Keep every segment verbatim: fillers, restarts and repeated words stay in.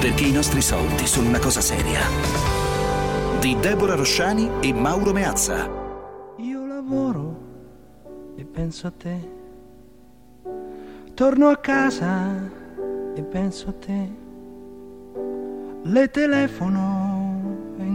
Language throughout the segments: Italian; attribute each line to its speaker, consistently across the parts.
Speaker 1: perché i nostri soldi sono una cosa seria. Di Deborah Rosciani e Mauro Meazza.
Speaker 2: Io lavoro e penso a te, torno a casa e penso a te, le telefono e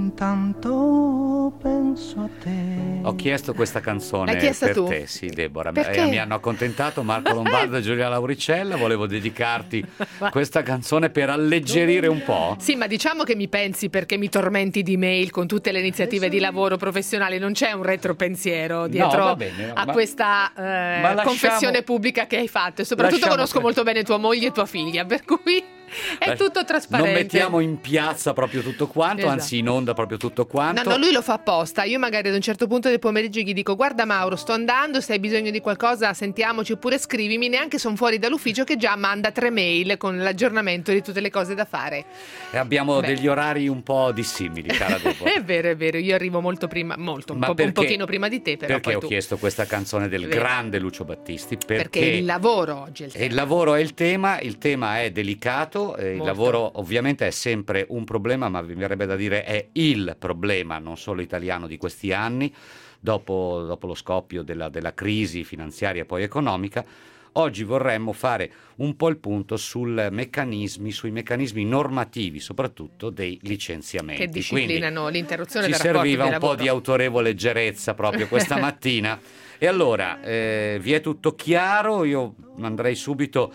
Speaker 2: intanto penso a te.
Speaker 3: Ho chiesto questa canzone
Speaker 4: L'hai chiesta
Speaker 3: per
Speaker 4: tu?
Speaker 3: te, sì, Deborah.
Speaker 4: Perché?
Speaker 3: Eh, mi hanno accontentato Marco Lombardo e Giulia Lauricella. Volevo dedicarti questa canzone per alleggerire un po'.
Speaker 4: Sì, ma diciamo che mi pensi perché mi tormenti di mail con tutte le iniziative di lavoro professionale. Non c'è un retropensiero dietro
Speaker 3: No, va bene,
Speaker 4: a
Speaker 3: ma-
Speaker 4: questa eh,
Speaker 3: ma lasciamo-
Speaker 4: confessione pubblica che hai fatto. E soprattutto
Speaker 3: lasciamo
Speaker 4: conosco
Speaker 3: per-
Speaker 4: molto bene tua moglie e tua figlia, per cui è
Speaker 3: Lasci-
Speaker 4: tutto trasparente.
Speaker 3: Non mettiamo in piazza proprio tutto quanto,
Speaker 4: Esatto.
Speaker 3: anzi in onda proprio tutto quanto.
Speaker 4: No, no, lui lo fa apposta. Io magari ad un certo punto del pomeriggio gli dico: guarda Mauro, sto andando, se hai bisogno di qualcosa sentiamoci oppure scrivimi. Neanche sono fuori dall'ufficio che già manda tre mail con l'aggiornamento di tutte le cose da fare.
Speaker 3: E abbiamo
Speaker 4: Beh.
Speaker 3: degli orari un po' dissimili, cara Deborah.
Speaker 4: È vero, è vero, io arrivo molto prima, molto, un,
Speaker 3: Ma
Speaker 4: po', un
Speaker 3: perché-
Speaker 4: pochino prima di te, però
Speaker 3: Perché
Speaker 4: poi
Speaker 3: ho
Speaker 4: tu.
Speaker 3: chiesto questa canzone del
Speaker 4: Vero.
Speaker 3: grande Lucio Battisti? Perché,
Speaker 4: Perché il lavoro oggi è il
Speaker 3: E
Speaker 4: tema.
Speaker 3: il lavoro è il tema, il tema è delicato, eh, il
Speaker 4: Molto.
Speaker 3: lavoro ovviamente è sempre un problema, ma mi verrebbe da dire è il problema, non solo italiano, di questi anni, dopo, dopo lo scoppio della, della crisi finanziaria e poi economica. Oggi vorremmo fare un po' il punto sul meccanismi, sui meccanismi normativi, soprattutto dei licenziamenti.
Speaker 4: Che disciplinano
Speaker 3: Quindi
Speaker 4: l'interruzione
Speaker 3: ci
Speaker 4: del rapporto
Speaker 3: serviva
Speaker 4: di
Speaker 3: un po'
Speaker 4: lavoro.
Speaker 3: di autorevole leggerezza proprio questa mattina. E allora, eh, vi è tutto chiaro? Io andrei subito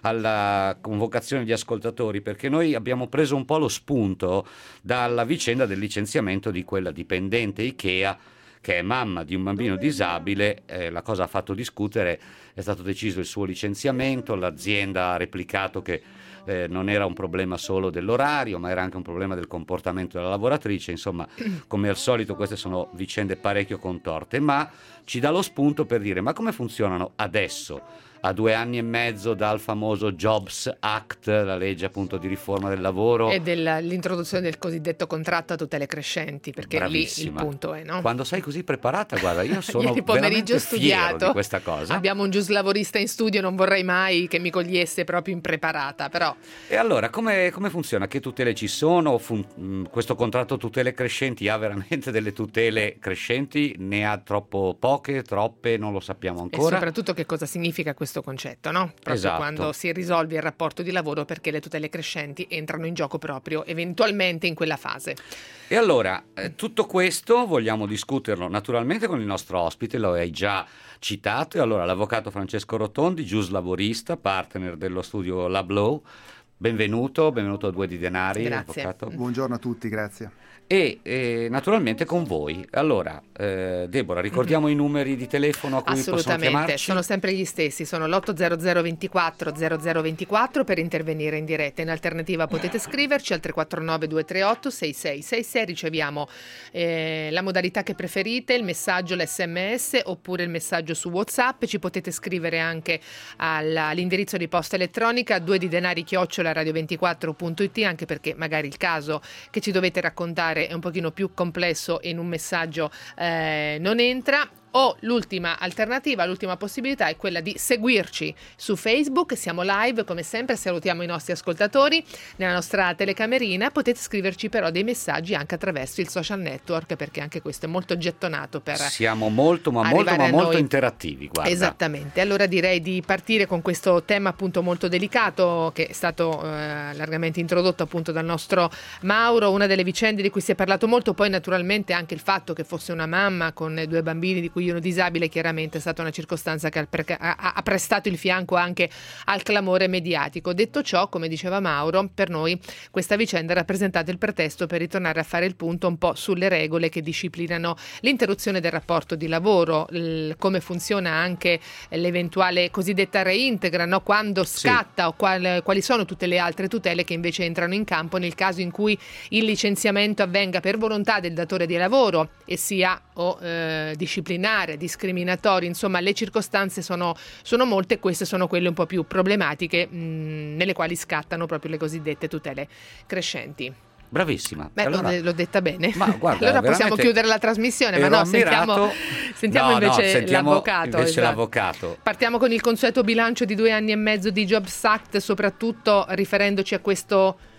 Speaker 3: alla convocazione di ascoltatori, perché noi abbiamo preso un po' lo spunto dalla vicenda del licenziamento di quella dipendente Ikea che è mamma di un bambino disabile. Eh, la cosa ha fatto discutere, è stato deciso il suo licenziamento, l'azienda ha replicato che eh, non era un problema solo dell'orario, ma era anche un problema del comportamento della lavoratrice. Insomma, come al solito queste sono vicende parecchio contorte, ma ci dà lo spunto per dire: ma come funzionano adesso, a due anni e mezzo dal famoso Jobs Act, la legge appunto di riforma del lavoro?
Speaker 4: E dell'introduzione del cosiddetto contratto a tutele crescenti, perché
Speaker 3: Bravissima.
Speaker 4: lì il punto è, no?
Speaker 3: Quando sei così preparata, guarda, io sono
Speaker 4: Ieri pomeriggio
Speaker 3: veramente
Speaker 4: ho studiato.
Speaker 3: fiero di questa cosa.
Speaker 4: Abbiamo un giuslavorista in studio, non vorrei mai che mi cogliesse proprio impreparata, però
Speaker 3: E allora, come, come funziona? Che tutele ci sono? Fun- mh, questo contratto tutele crescenti ha veramente delle tutele crescenti? Ne ha troppo poche, troppe? Non lo sappiamo
Speaker 4: e
Speaker 3: ancora.
Speaker 4: soprattutto che cosa significa questo concetto, no? Proprio
Speaker 3: Esatto.
Speaker 4: quando si risolve il rapporto di lavoro, perché le tutele crescenti entrano in gioco proprio eventualmente in quella fase.
Speaker 3: E allora, eh, tutto questo vogliamo discuterlo naturalmente con il nostro ospite, lo hai già citato. E allora, l'avvocato Francesco Rotondi, giuslavorista, partner dello studio Lablaw. Benvenuto, benvenuto a Due di Denari,
Speaker 4: Grazie.
Speaker 3: avvocato.
Speaker 5: Buongiorno a tutti, grazie.
Speaker 3: E eh, naturalmente con voi. Allora, eh, Deborah, ricordiamo i numeri di telefono a cui possono
Speaker 4: Assolutamente,
Speaker 3: chiamarci?
Speaker 4: sono sempre gli stessi, sono l'otto zero zero ventiquattro zero zero ventiquattro per intervenire in diretta. In alternativa potete scriverci al tre quattro nove due tre otto sei sei sei sei, riceviamo eh, la modalità che preferite, il messaggio, l'esse emme esse oppure il messaggio su WhatsApp. Ci potete scrivere anche alla- all'indirizzo di posta elettronica due di denari chiocciola radio ventiquattro punto it, anche perché magari il caso che ci dovete raccontare è un pochino più complesso e in un messaggio eh, non entra. O l'ultima alternativa, l'ultima possibilità è quella di seguirci su Facebook. Siamo live come sempre, salutiamo i nostri ascoltatori nella nostra telecamerina. Potete scriverci però dei messaggi anche attraverso il social network, perché anche questo è molto gettonato per
Speaker 3: Siamo molto ma molto
Speaker 4: arrivare
Speaker 3: ma
Speaker 4: a
Speaker 3: molto
Speaker 4: noi.
Speaker 3: interattivi, guarda.
Speaker 4: Esattamente, allora direi di partire con questo tema appunto molto delicato, che è stato eh, largamente introdotto appunto dal nostro Mauro. Una delle vicende di cui si è parlato molto, poi naturalmente anche il fatto che fosse una mamma con due bambini di cui uno disabile, chiaramente è stata una circostanza che ha, pre- ha, ha prestato il fianco anche al clamore mediatico. Detto ciò, come diceva Mauro, per noi questa vicenda ha rappresentato il pretesto per ritornare a fare il punto un po' sulle regole che disciplinano l'interruzione del rapporto di lavoro, l- come funziona anche l'eventuale cosiddetta reintegra, no? Quando scatta
Speaker 3: Sì.
Speaker 4: o qual- quali sono tutte le altre tutele che invece entrano in campo nel caso in cui il licenziamento avvenga per volontà del datore di lavoro e sia o eh, disciplinare, discriminatorio. Insomma, le circostanze sono, sono molte e queste sono quelle un po' più problematiche, mh, nelle quali scattano proprio le cosiddette tutele crescenti.
Speaker 3: Bravissima.
Speaker 4: Beh,
Speaker 3: Allora,
Speaker 4: l'ho, l'ho detta bene.
Speaker 3: Ma guarda,
Speaker 4: allora possiamo
Speaker 3: veramente
Speaker 4: chiudere la trasmissione, ma
Speaker 3: ero
Speaker 4: no, sentiamo,
Speaker 3: ammirato.
Speaker 4: sentiamo
Speaker 3: No, no,
Speaker 4: invece
Speaker 3: sentiamo
Speaker 4: l'avvocato.
Speaker 3: invece
Speaker 4: esatto.
Speaker 3: l'avvocato.
Speaker 4: Partiamo con il consueto bilancio di due anni e mezzo di Jobs Act, soprattutto riferendoci a questo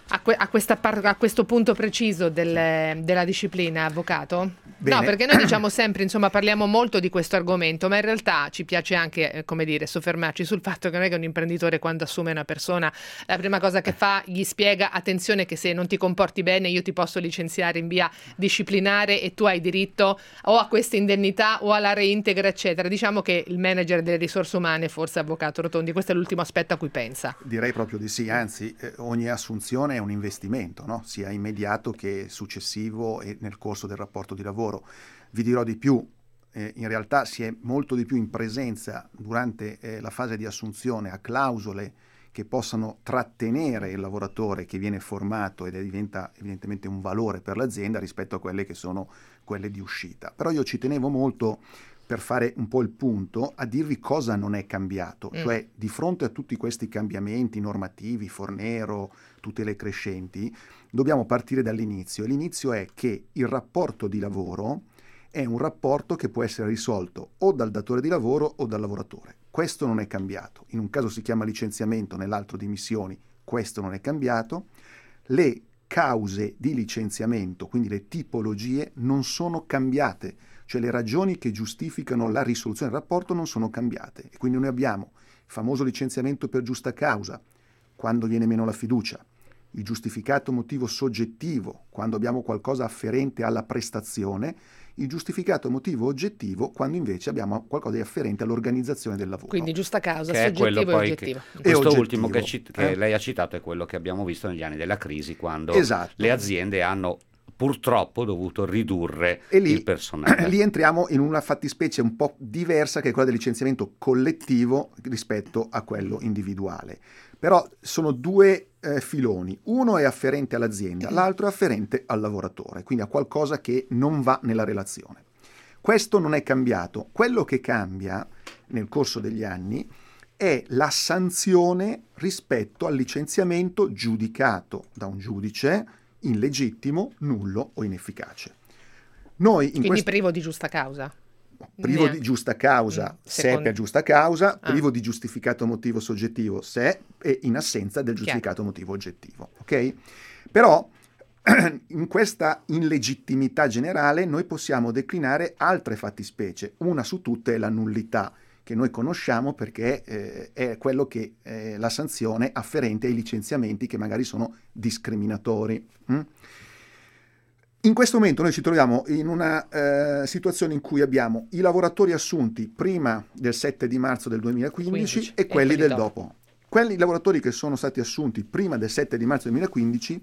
Speaker 4: A, que- a, questa par- a questo punto preciso del- della disciplina, avvocato?
Speaker 5: Bene.
Speaker 4: No, perché noi diciamo sempre, insomma, parliamo molto di questo argomento, ma in realtà ci piace anche, eh, come dire, soffermarci sul fatto che non è che un imprenditore, quando assume una persona, la prima cosa che fa, gli spiega: attenzione che se non ti comporti bene io ti posso licenziare in via disciplinare e tu hai diritto o a questa indennità o alla reintegra, eccetera. Diciamo che il manager delle risorse umane, forse avvocato Rotondi, questo è l'ultimo aspetto a cui pensa.
Speaker 5: Direi proprio di sì, anzi eh, ogni assunzione è un investimento, no? Sia immediato che successivo e nel corso del rapporto di lavoro. Vi dirò di più, eh, in realtà si è molto di più in presenza durante eh, la fase di assunzione a clausole che possano trattenere il lavoratore che viene formato ed è, diventa evidentemente un valore per l'azienda rispetto a quelle che sono quelle di uscita. Però io ci tenevo molto, per fare un po' il punto, a dirvi cosa non è cambiato, mm. cioè di fronte a tutti questi cambiamenti normativi, Fornero, tutele crescenti, dobbiamo partire dall'inizio. L'inizio è che il rapporto di lavoro è un rapporto che può essere risolto o dal datore di lavoro o dal lavoratore. Questo non è cambiato. In un caso si chiama licenziamento, nell'altro dimissioni, questo non è cambiato. Le cause di licenziamento, quindi le tipologie, non sono cambiate. Cioè le ragioni che giustificano la risoluzione del rapporto non sono cambiate. E quindi noi abbiamo il famoso licenziamento per giusta causa, quando viene meno la fiducia, il giustificato motivo soggettivo, quando abbiamo qualcosa afferente alla prestazione, il giustificato motivo oggettivo, quando invece abbiamo qualcosa di afferente all'organizzazione del lavoro.
Speaker 4: Quindi giusta causa,
Speaker 3: che
Speaker 4: soggettivo
Speaker 3: è quello
Speaker 4: e
Speaker 3: poi
Speaker 4: oggettivo.
Speaker 3: Che, questo
Speaker 5: oggettivo,
Speaker 3: ultimo che, ci, che
Speaker 5: eh?
Speaker 3: lei ha citato è quello che abbiamo visto negli anni della crisi, quando
Speaker 5: esatto.
Speaker 3: le aziende hanno purtroppo dovuto ridurre
Speaker 5: e lì,
Speaker 3: il personale.
Speaker 5: Lì entriamo in una fattispecie un po' diversa, che è quella del licenziamento collettivo rispetto a quello individuale. Però sono due eh, filoni, uno è afferente all'azienda, l'altro è afferente al lavoratore, quindi a qualcosa che non va nella relazione. Questo non è cambiato. Quello che cambia nel corso degli anni è la sanzione rispetto al licenziamento giudicato da un giudice illegittimo, nullo o inefficace. Noi in
Speaker 4: Quindi
Speaker 5: quest...
Speaker 4: privo di giusta causa.
Speaker 5: privo
Speaker 4: Ne...
Speaker 5: di giusta causa,
Speaker 4: mm,
Speaker 5: se
Speaker 4: secondo...
Speaker 5: è per giusta causa,
Speaker 4: ah.
Speaker 5: privo di giustificato motivo soggettivo, se è e in assenza del giustificato Chiaro. motivo oggettivo. Ok? Però in questa illegittimità generale noi possiamo declinare altre fattispecie. Una su tutte è la nullità, che noi conosciamo perché eh, è quello che è la sanzione afferente ai licenziamenti che magari sono discriminatori. Mm? In questo momento noi ci troviamo in una eh, situazione in cui abbiamo i lavoratori assunti prima del sette di marzo del duemilaquindici quindici, e quelli, e quelli del dopo. dopo. Quelli lavoratori che sono stati assunti prima del sette di marzo duemilaquindici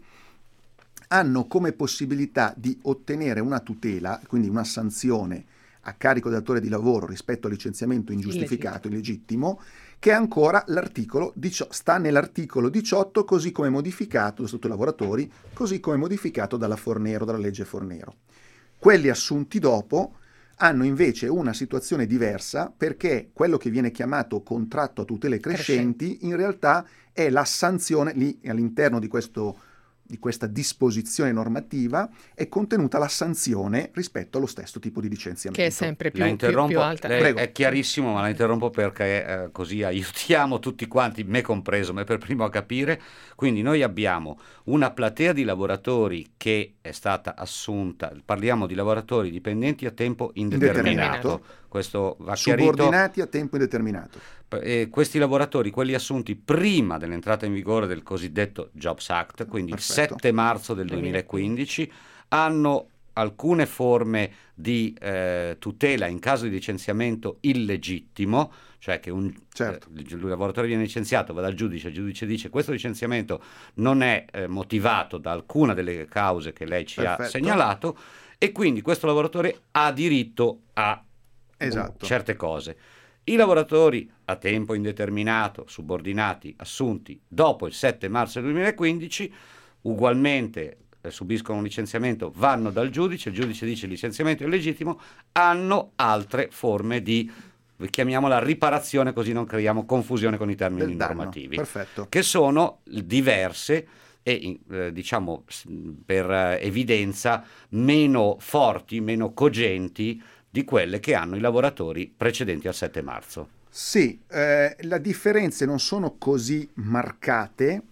Speaker 5: hanno come possibilità di ottenere una tutela, quindi una sanzione a carico del datore di lavoro rispetto al licenziamento ingiustificato, illegittimo, che è ancora l'articolo diciotto, sta nell'articolo diciotto, così come modificato da Statuto dei lavoratori, così come modificato dalla Fornero, dalla legge Fornero. Quelli assunti dopo hanno invece una situazione diversa, perché quello che viene chiamato contratto a tutele crescenti, crescenti. in realtà è la sanzione, lì all'interno di questo di questa disposizione normativa è contenuta la sanzione rispetto allo stesso tipo di licenziamento.
Speaker 4: Che è sempre più,
Speaker 3: la interrompo,
Speaker 4: più, più alta.
Speaker 3: Lei
Speaker 5: Prego.
Speaker 3: È chiarissimo, ma la interrompo perché eh, così aiutiamo tutti quanti, me compreso, me per primo a capire. Quindi noi abbiamo una platea di lavoratori che è stata assunta, parliamo di lavoratori dipendenti a tempo indeterminato.
Speaker 5: indeterminato.
Speaker 3: Questo va chiarito.
Speaker 5: Subordinati a tempo indeterminato.
Speaker 3: Eh, questi lavoratori, quelli assunti prima dell'entrata in vigore del cosiddetto Jobs Act, quindi
Speaker 5: Perfetto.
Speaker 3: il sette marzo del duemilaquindici, hanno alcune forme di eh, tutela in caso di licenziamento illegittimo, cioè che un
Speaker 5: certo.
Speaker 3: eh, il lavoratore viene licenziato, va dal giudice, il giudice dice questo licenziamento non è eh, motivato da alcuna delle cause che lei ci
Speaker 5: Perfetto.
Speaker 3: ha segnalato, e quindi questo lavoratore ha diritto a
Speaker 5: esatto.
Speaker 3: uh, certe cose. I lavoratori a tempo indeterminato, subordinati, assunti dopo il sette marzo duemilaquindici, ugualmente eh, subiscono un licenziamento, vanno dal giudice, il giudice dice il licenziamento è illegittimo, hanno altre forme di, chiamiamola riparazione, così non creiamo confusione con i termini normativi,
Speaker 5: Perfetto.
Speaker 3: che sono diverse e eh, diciamo per eh, evidenza meno forti, meno cogenti di quelle che hanno i lavoratori precedenti al sette marzo.
Speaker 5: Sì, eh, le differenze non sono così marcate,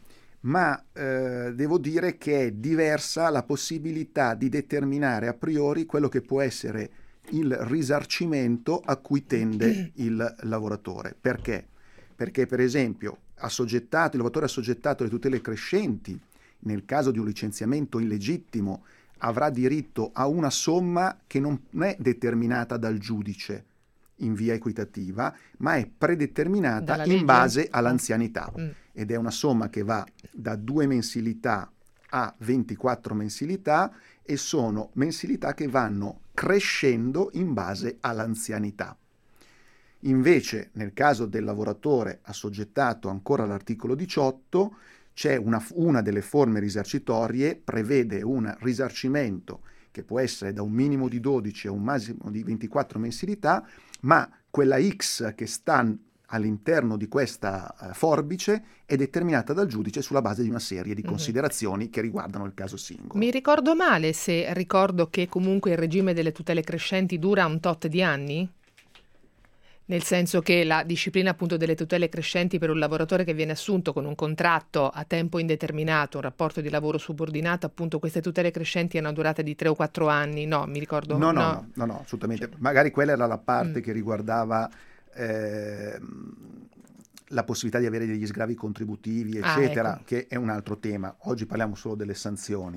Speaker 5: ma eh, devo dire che è diversa la possibilità di determinare a priori quello che può essere il risarcimento a cui tende il lavoratore. Perché? Perché per esempio assoggettato, il lavoratore assoggettato alle tutele crescenti, nel caso di un licenziamento illegittimo, avrà diritto a una somma che non è determinata dal giudice in via equitativa, ma è predeterminata in base all'anzianità, mm. ed è una somma che va da due mensilità a ventiquattro mensilità, e sono mensilità che vanno crescendo in base all'anzianità. Invece, nel caso del lavoratore assoggettato ancora all'articolo diciotto, c'è una, una delle forme risarcitorie, prevede un risarcimento che può essere da un minimo di dodici a un massimo di ventiquattro mensilità, ma quella X che sta all'interno di questa uh, forbice è determinata dal giudice sulla base di una serie di mm-hmm. considerazioni che riguardano il caso singolo.
Speaker 4: Mi ricordo male se ricordo che comunque il regime delle tutele crescenti dura un tot di anni? Nel senso che la disciplina appunto delle tutele crescenti per un lavoratore che viene assunto con un contratto a tempo indeterminato, un rapporto di lavoro subordinato, appunto queste tutele crescenti hanno una durata di tre o quattro anni, no, mi ricordo?
Speaker 5: No, no,
Speaker 4: no,
Speaker 5: no, no, no assolutamente. Magari quella era la parte mm. che riguardava eh, la possibilità di avere degli sgravi contributivi, eccetera, ah, ecco. che è un altro tema. Oggi parliamo solo delle sanzioni.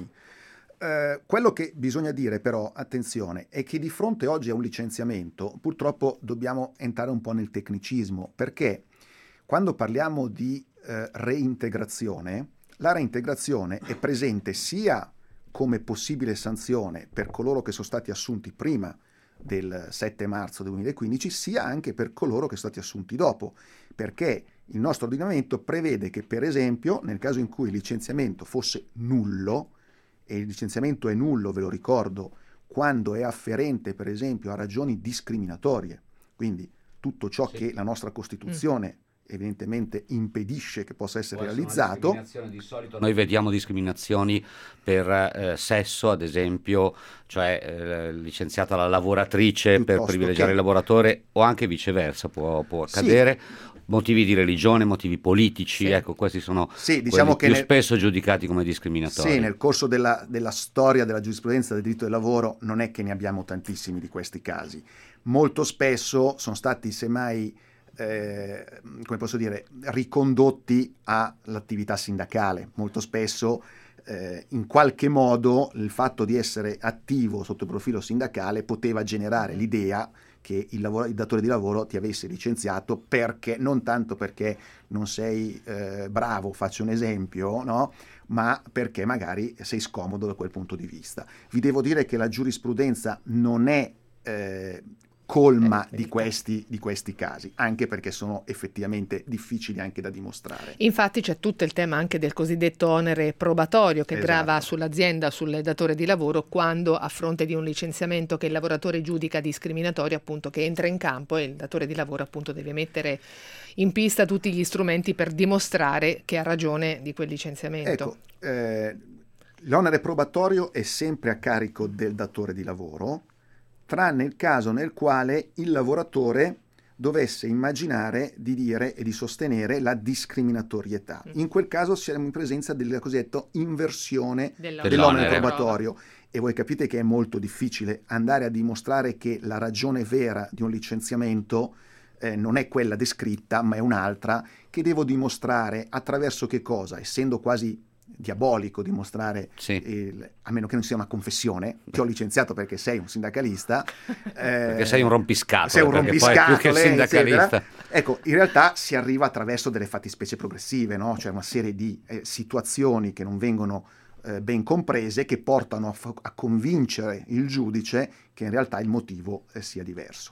Speaker 5: Uh, quello che bisogna dire però, attenzione, è che di fronte oggi a un licenziamento purtroppo dobbiamo entrare un po' nel tecnicismo, perché quando parliamo di uh, reintegrazione, la reintegrazione è presente sia come possibile sanzione per coloro che sono stati assunti prima del sette marzo duemilaquindici, sia anche per coloro che sono stati assunti dopo, perché il nostro ordinamento prevede che, per esempio, nel caso in cui il licenziamento fosse nullo, e il licenziamento è nullo, ve lo ricordo, quando è afferente per esempio a ragioni discriminatorie, quindi tutto ciò sì. che la nostra Costituzione mm. evidentemente impedisce che possa essere Può realizzato.
Speaker 3: Essere di solito noi vediamo discriminazioni per eh, sesso, ad esempio, cioè eh, licenziata la lavoratrice Piuttosto per privilegiare che... il lavoratore, o anche viceversa può, può accadere. Sì. Motivi di religione, motivi politici, sì. ecco, questi sono
Speaker 5: sì, diciamo che
Speaker 3: più
Speaker 5: nel,
Speaker 3: spesso giudicati come discriminatori.
Speaker 5: Sì, nel corso della, della storia della giurisprudenza del diritto del lavoro non è che ne abbiamo tantissimi di questi casi. Molto spesso sono stati semmai, eh, come posso dire, ricondotti all'attività sindacale. Molto spesso eh, in qualche modo il fatto di essere attivo sotto il profilo sindacale poteva generare l'idea che il, lavoro, il datore di lavoro ti avesse licenziato perché, non tanto perché non sei eh, bravo, faccio un esempio, no? ma perché magari sei scomodo da quel punto di vista. Vi devo dire che la giurisprudenza non è eh, colma eh, di, questi, di questi casi, anche perché sono effettivamente difficili anche da dimostrare.
Speaker 4: Infatti c'è tutto il tema anche del cosiddetto onere probatorio che
Speaker 5: esatto.
Speaker 4: grava sull'azienda, sul datore di lavoro, quando a fronte di un licenziamento che il lavoratore giudica discriminatorio, appunto, che entra in campo, e il datore di lavoro appunto deve mettere in pista tutti gli strumenti per dimostrare che ha ragione di quel licenziamento.
Speaker 5: Ecco, eh, l'onere probatorio è sempre a carico del datore di lavoro, tranne il caso nel quale il lavoratore dovesse immaginare di dire e di sostenere la discriminatorietà. In quel caso siamo in presenza della cosiddetta inversione dell'onere, dell'onere probatorio. E voi capite che è molto difficile andare a dimostrare che la ragione vera di un licenziamento eh, non è quella descritta, ma è un'altra, che devo dimostrare attraverso che cosa? Essendo quasi diabolico dimostrare, sì. il, a meno che non sia una confessione, ti ho licenziato perché sei un sindacalista, eh,
Speaker 3: perché sei un rompiscatole,
Speaker 5: sei un rompiscatole, più che
Speaker 3: sindacalista.
Speaker 5: Ecco, in realtà si arriva attraverso delle fattispecie progressive, no? Cioè una serie di eh, situazioni che non vengono eh, ben comprese, che portano a, fa- a convincere il giudice che in realtà il motivo eh, sia diverso.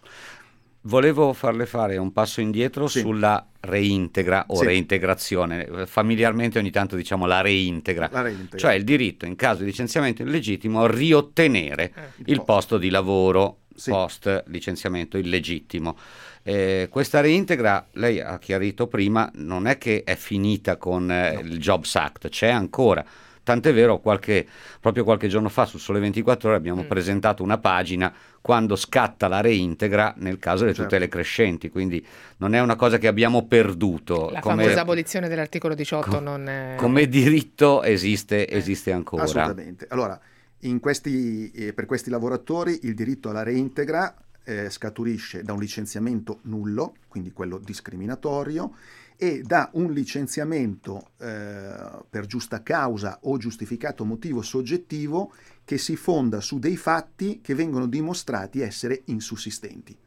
Speaker 3: Volevo farle fare un passo indietro sì. sulla reintegra o sì. reintegrazione. Familiarmente ogni tanto diciamo la reintegra,
Speaker 5: la reintegra,
Speaker 3: cioè il diritto in caso di licenziamento illegittimo a riottenere eh, il posto. posto di lavoro sì. post licenziamento illegittimo. Eh, questa reintegra, lei ha chiarito prima, non è che è finita con eh, no. il Jobs Act, c'è ancora. tant'è vero, qualche, proprio qualche giorno fa sul Sole ventiquattro Ore abbiamo
Speaker 4: Mm.
Speaker 3: presentato una pagina quando scatta la reintegra nel caso di
Speaker 5: Certo.
Speaker 3: tutele crescenti, quindi non è una cosa che abbiamo perduto.
Speaker 4: La
Speaker 3: come,
Speaker 4: famosa abolizione dell'articolo diciotto
Speaker 3: co-
Speaker 4: non è...
Speaker 3: come diritto esiste,
Speaker 4: Eh.
Speaker 3: esiste ancora.
Speaker 5: Assolutamente. Allora, in questi, eh, per questi lavoratori il diritto alla reintegra eh, scaturisce da un licenziamento nullo, quindi quello discriminatorio, e da un licenziamento eh, per giusta causa o giustificato motivo soggettivo che si fonda su dei fatti che vengono dimostrati essere insussistenti.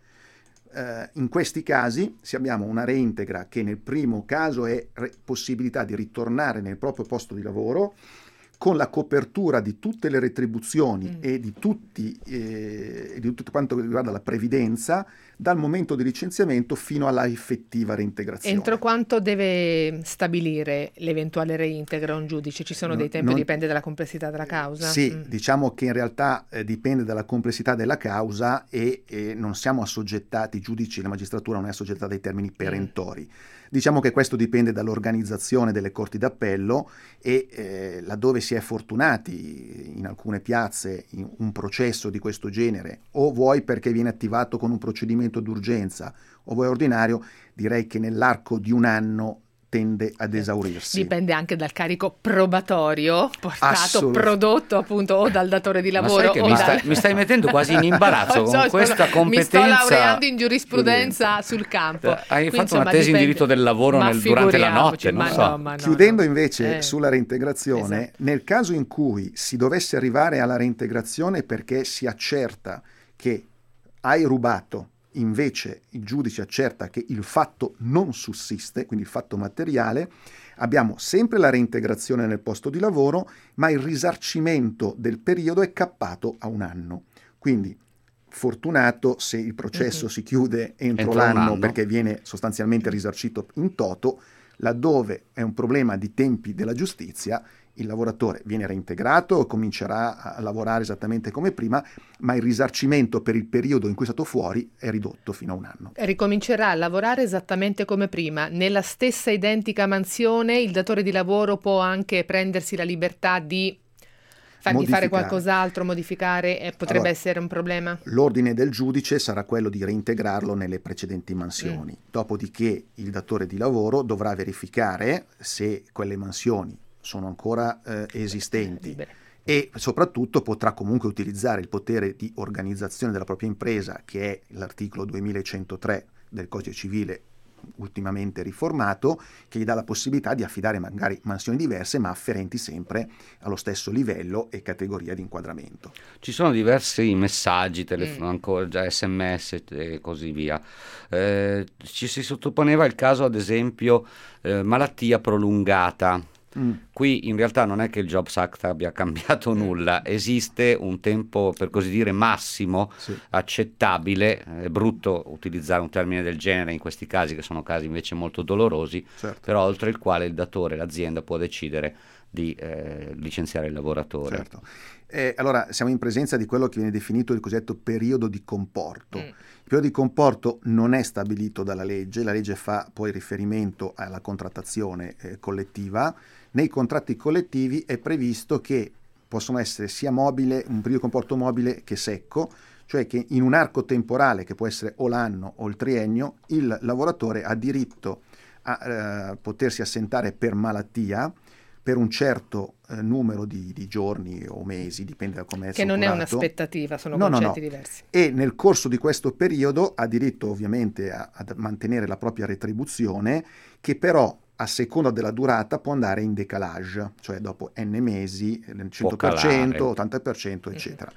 Speaker 5: Eh, in questi casi, se abbiamo una reintegra che nel primo caso è re- possibilità di ritornare nel proprio posto di lavoro, con la copertura di tutte le retribuzioni
Speaker 4: Mm.
Speaker 5: e di, tutti, eh, di tutto quanto riguarda la previdenza, dal momento di licenziamento fino alla effettiva reintegrazione.
Speaker 4: Entro quanto deve stabilire l'eventuale reintegra un giudice? Ci sono
Speaker 5: No,
Speaker 4: dei tempi,
Speaker 5: non-
Speaker 4: dipende dalla complessità della causa?
Speaker 5: Sì,
Speaker 4: Mm.
Speaker 5: diciamo che in realtà eh, dipende dalla complessità della causa e eh, non siamo assoggettati, i giudici, la magistratura non è assoggettata ai termini perentori. Diciamo che questo dipende dall'organizzazione delle corti d'appello e eh, laddove si è fortunati in alcune piazze in un processo di questo genere, o vuoi perché viene attivato con un procedimento d'urgenza o vuoi ordinario, direi che nell'arco di un anno tende ad esaurirsi.
Speaker 4: Dipende anche dal carico probatorio portato,
Speaker 5: Assolut-
Speaker 4: prodotto appunto o dal datore di
Speaker 3: Ma
Speaker 4: lavoro
Speaker 3: sai che
Speaker 4: o
Speaker 3: mi
Speaker 4: dal...
Speaker 3: stai, mi stai mettendo quasi in imbarazzo
Speaker 4: So,
Speaker 3: con
Speaker 4: sono-
Speaker 3: questa competenza.
Speaker 4: Mi sto laureando in giurisprudenza sul campo.
Speaker 3: Hai
Speaker 4: Quindi,
Speaker 3: fatto
Speaker 4: insomma,
Speaker 3: una tesi in
Speaker 4: dipende-
Speaker 3: diritto del lavoro
Speaker 4: Ma
Speaker 3: nel- durante la
Speaker 4: figuriamoci,
Speaker 3: notte, non
Speaker 4: ma
Speaker 3: so.
Speaker 4: no, ma no,
Speaker 5: Chiudendo
Speaker 4: no.
Speaker 5: invece
Speaker 4: Eh.
Speaker 5: sulla reintegrazione,
Speaker 4: Esatto.
Speaker 5: nel caso in cui si dovesse arrivare alla reintegrazione perché si accerta che hai rubato, invece il giudice accerta che il fatto non sussiste, quindi il fatto materiale, abbiamo sempre la reintegrazione nel posto di lavoro, ma il risarcimento del periodo è cappato a un anno. Quindi fortunato se il processo
Speaker 4: Mhm.
Speaker 5: si chiude entro,
Speaker 3: Entro un
Speaker 5: l'anno
Speaker 3: anno.
Speaker 5: perché viene sostanzialmente risarcito in toto, laddove è un problema di tempi della giustizia, il lavoratore viene reintegrato, comincerà a lavorare esattamente come prima, ma il risarcimento per il periodo in cui è stato fuori è ridotto fino a un anno.
Speaker 4: Ricomincerà a lavorare esattamente come prima. Nella stessa identica mansione il datore di lavoro può anche prendersi la libertà di fargli fare
Speaker 5: Modificare.
Speaker 4: qualcos'altro, modificare, e potrebbe
Speaker 5: Allora,
Speaker 4: essere un problema?
Speaker 5: L'ordine del giudice sarà quello di reintegrarlo nelle precedenti mansioni, dopodiché il datore di lavoro dovrà verificare se quelle mansioni sono ancora eh, esistenti
Speaker 4: Libere.
Speaker 5: e soprattutto potrà comunque utilizzare il potere di organizzazione della propria impresa, che è l'articolo duemilacentotré del Codice Civile ultimamente riformato, che gli dà la possibilità di affidare magari mansioni diverse ma afferenti sempre allo stesso livello e categoria di inquadramento.
Speaker 3: Ci sono diversi messaggi, telefon-
Speaker 4: Mm.
Speaker 3: ancora già sms e così via. Eh, ci si sottoponeva il caso, ad esempio, eh, malattia prolungata.
Speaker 5: Mm.
Speaker 3: Qui in realtà non è che il Jobs Act abbia cambiato nulla, esiste un tempo, per così dire, massimo
Speaker 5: Sì.
Speaker 3: accettabile. È brutto utilizzare un termine del genere in questi casi, che sono casi invece molto dolorosi,
Speaker 5: Certo.
Speaker 3: però oltre il quale il datore, l'azienda può decidere di eh, licenziare il lavoratore.
Speaker 5: Certo. Eh, allora siamo in presenza di quello che viene definito il cosiddetto periodo di comporto.
Speaker 4: Mm.
Speaker 5: Il periodo di comporto non è stabilito dalla legge, la legge fa poi riferimento alla contrattazione eh, collettiva. Nei contratti collettivi è previsto che possono essere sia mobile, un periodo di comporto mobile che secco, cioè che in un arco temporale, che può essere o l'anno o il triennio, il lavoratore ha diritto a eh, potersi assentare per malattia per un certo eh, numero di, di giorni o mesi, dipende da come è
Speaker 4: Che non è
Speaker 5: strutturato.
Speaker 4: un'aspettativa, sono
Speaker 5: No, no,
Speaker 4: concetti
Speaker 5: no.
Speaker 4: diversi.
Speaker 5: E nel corso di questo periodo ha diritto ovviamente a, a mantenere la propria retribuzione, che però a seconda della durata può andare in decalage, cioè dopo n mesi, il cento per cento,
Speaker 3: calare.
Speaker 5: ottanta per cento, eccetera.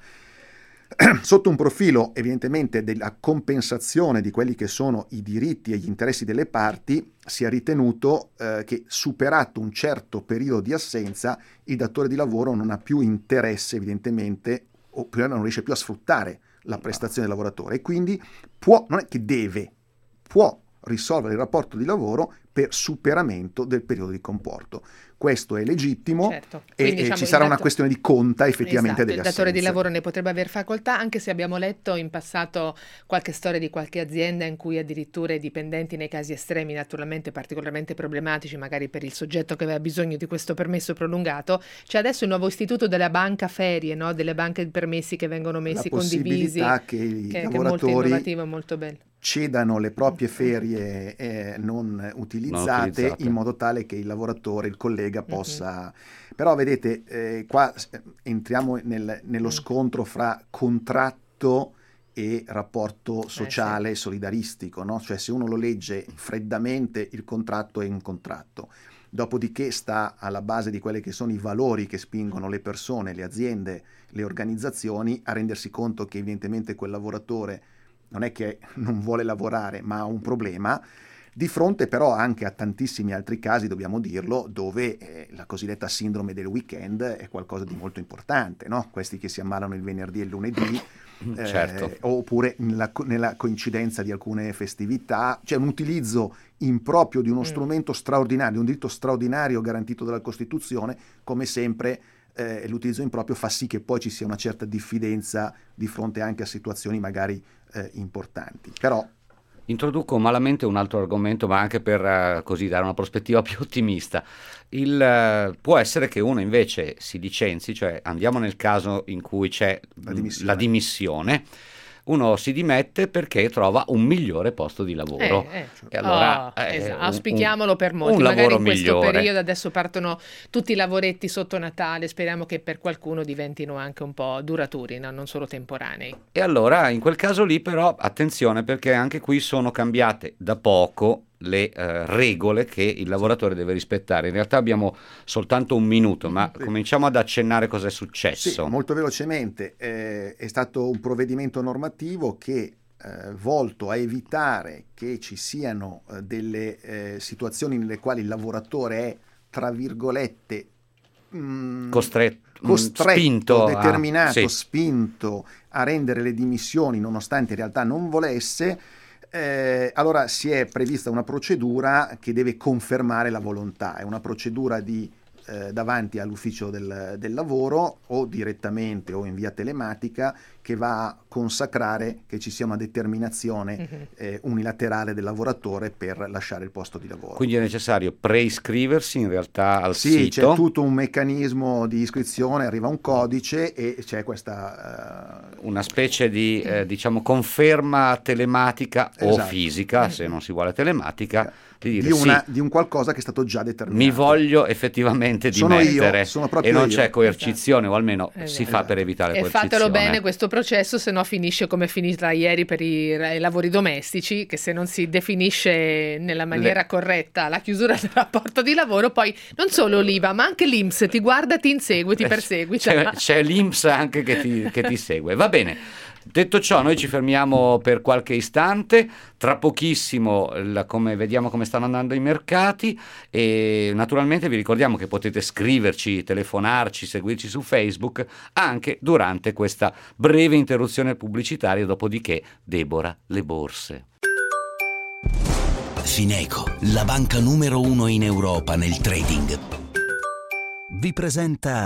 Speaker 5: Sotto un profilo evidentemente della compensazione di quelli che sono i diritti e gli interessi delle parti, si è ritenuto eh, che superato un certo periodo di assenza il datore di lavoro non ha più interesse evidentemente, oppure non riesce più a sfruttare la prestazione del lavoratore e quindi può, non è che deve, può risolvere il rapporto di lavoro per superamento del periodo di comporto. Questo è legittimo,
Speaker 4: certo.
Speaker 5: e,
Speaker 4: Quindi,
Speaker 5: e
Speaker 4: diciamo,
Speaker 5: ci sarà
Speaker 4: dato...
Speaker 5: una questione di conta effettivamente
Speaker 4: esatto,
Speaker 5: delle
Speaker 4: il datore
Speaker 5: assenze.
Speaker 4: di lavoro ne potrebbe aver facoltà, anche se abbiamo letto in passato qualche storia di qualche azienda in cui addirittura i dipendenti, nei casi estremi naturalmente particolarmente problematici, magari per il soggetto che aveva bisogno di questo permesso prolungato, c'è adesso il nuovo istituto della banca ferie, no? Delle banche di permessi che vengono messi,
Speaker 5: la
Speaker 4: condivisi,
Speaker 5: che i
Speaker 4: che,
Speaker 5: lavoratori
Speaker 4: che è molto innovativo, molto bello.
Speaker 5: Cedano le proprie ferie eh, non, utilizzate,
Speaker 3: non utilizzate
Speaker 5: in modo tale che il lavoratore, il collega possa... Mm-hmm. Però vedete, eh, qua entriamo nel, nello mm. scontro fra contratto e rapporto sociale eh, sì. solidaristico, no? Cioè se uno lo legge freddamente, il contratto è un contratto. Dopodiché sta alla base di quelli che sono i valori che spingono le persone, le aziende, le organizzazioni a rendersi conto che evidentemente quel lavoratore non è che non vuole lavorare, ma ha un problema, di fronte però anche a tantissimi altri casi, dobbiamo dirlo, dove eh, la cosiddetta sindrome del weekend è qualcosa di molto importante, no? Questi che si ammalano il venerdì e il lunedì, eh,
Speaker 3: certo.
Speaker 5: oppure nella, nella coincidenza di alcune festività, c'è un utilizzo improprio di uno mm. strumento straordinario, un diritto straordinario garantito dalla Costituzione, come sempre. Eh, l'utilizzo improprio fa sì che poi ci sia una certa diffidenza di fronte anche a situazioni magari eh, importanti. Però
Speaker 3: introduco malamente un altro argomento, ma anche per uh, così dare una prospettiva più ottimista. Il, uh, può essere che uno invece si licenzi, cioè andiamo nel caso in cui c'è
Speaker 5: la dimissione,
Speaker 3: la dimissione uno si dimette perché trova un migliore posto di lavoro.
Speaker 4: Eh, eh.
Speaker 3: E allora
Speaker 4: oh,
Speaker 3: eh,
Speaker 4: esatto.
Speaker 3: un,
Speaker 4: Auspichiamolo per molti.
Speaker 3: un
Speaker 4: Magari
Speaker 3: lavoro
Speaker 4: in questo
Speaker 3: migliore.
Speaker 4: periodo adesso partono tutti i lavoretti sotto Natale, speriamo che per qualcuno diventino anche un po' duraturi, no? Non solo temporanei.
Speaker 3: E allora in quel caso lì però attenzione, perché anche qui sono cambiate da poco le uh, regole che il lavoratore deve rispettare. In realtà abbiamo soltanto un minuto, ma sì. cominciamo ad accennare cosa è successo.
Speaker 5: Sì, molto velocemente. Eh, è stato un provvedimento normativo che eh, volto a evitare che ci siano eh, delle eh, situazioni nelle quali il lavoratore è, tra virgolette, mh,
Speaker 3: costretto,
Speaker 5: costretto
Speaker 3: spinto,
Speaker 5: determinato,
Speaker 3: a, sì.
Speaker 5: spinto a rendere le dimissioni nonostante in realtà non volesse. Eh, allora si è prevista una procedura che deve confermare la volontà, è una procedura di eh, davanti all'ufficio del, del lavoro o direttamente o in via telematica, che va a consacrare che ci sia una determinazione uh-huh. eh, unilaterale del lavoratore per lasciare il posto di lavoro.
Speaker 3: Quindi è necessario preiscriversi in realtà al
Speaker 5: sì,
Speaker 3: sito?
Speaker 5: Sì, c'è tutto un meccanismo di iscrizione, arriva un codice e c'è questa... Uh...
Speaker 3: una specie di eh, diciamo conferma telematica
Speaker 5: esatto.
Speaker 3: o fisica, se non si vuole telematica, di, dire,
Speaker 5: di, una,
Speaker 3: sì,
Speaker 5: di un qualcosa che è stato già determinato.
Speaker 3: Mi voglio effettivamente
Speaker 5: sono
Speaker 3: dimettere
Speaker 5: io, sono
Speaker 3: e non
Speaker 5: io.
Speaker 3: c'è coercizione, esatto. o almeno
Speaker 4: esatto.
Speaker 3: si fa per evitare
Speaker 4: e
Speaker 3: coercizione.
Speaker 4: E fatelo bene questo processo, se no finisce come finita ieri per i, i lavori domestici, che se non si definisce nella maniera Le... corretta la chiusura del rapporto di lavoro, poi non solo l'I V A ma anche l'I N P S ti guarda, ti insegue, ti persegue.
Speaker 3: C'è, c'è l'I N P S anche che ti, che ti segue. Va bene. Detto ciò, noi ci fermiamo per qualche istante, tra pochissimo la, come vediamo come stanno andando i mercati, e naturalmente vi ricordiamo che potete scriverci, telefonarci, seguirci su Facebook anche durante questa breve interruzione pubblicitaria, dopodiché Deborah le borse.
Speaker 6: Fineco, la banca numero uno in Europa nel trading, vi presenta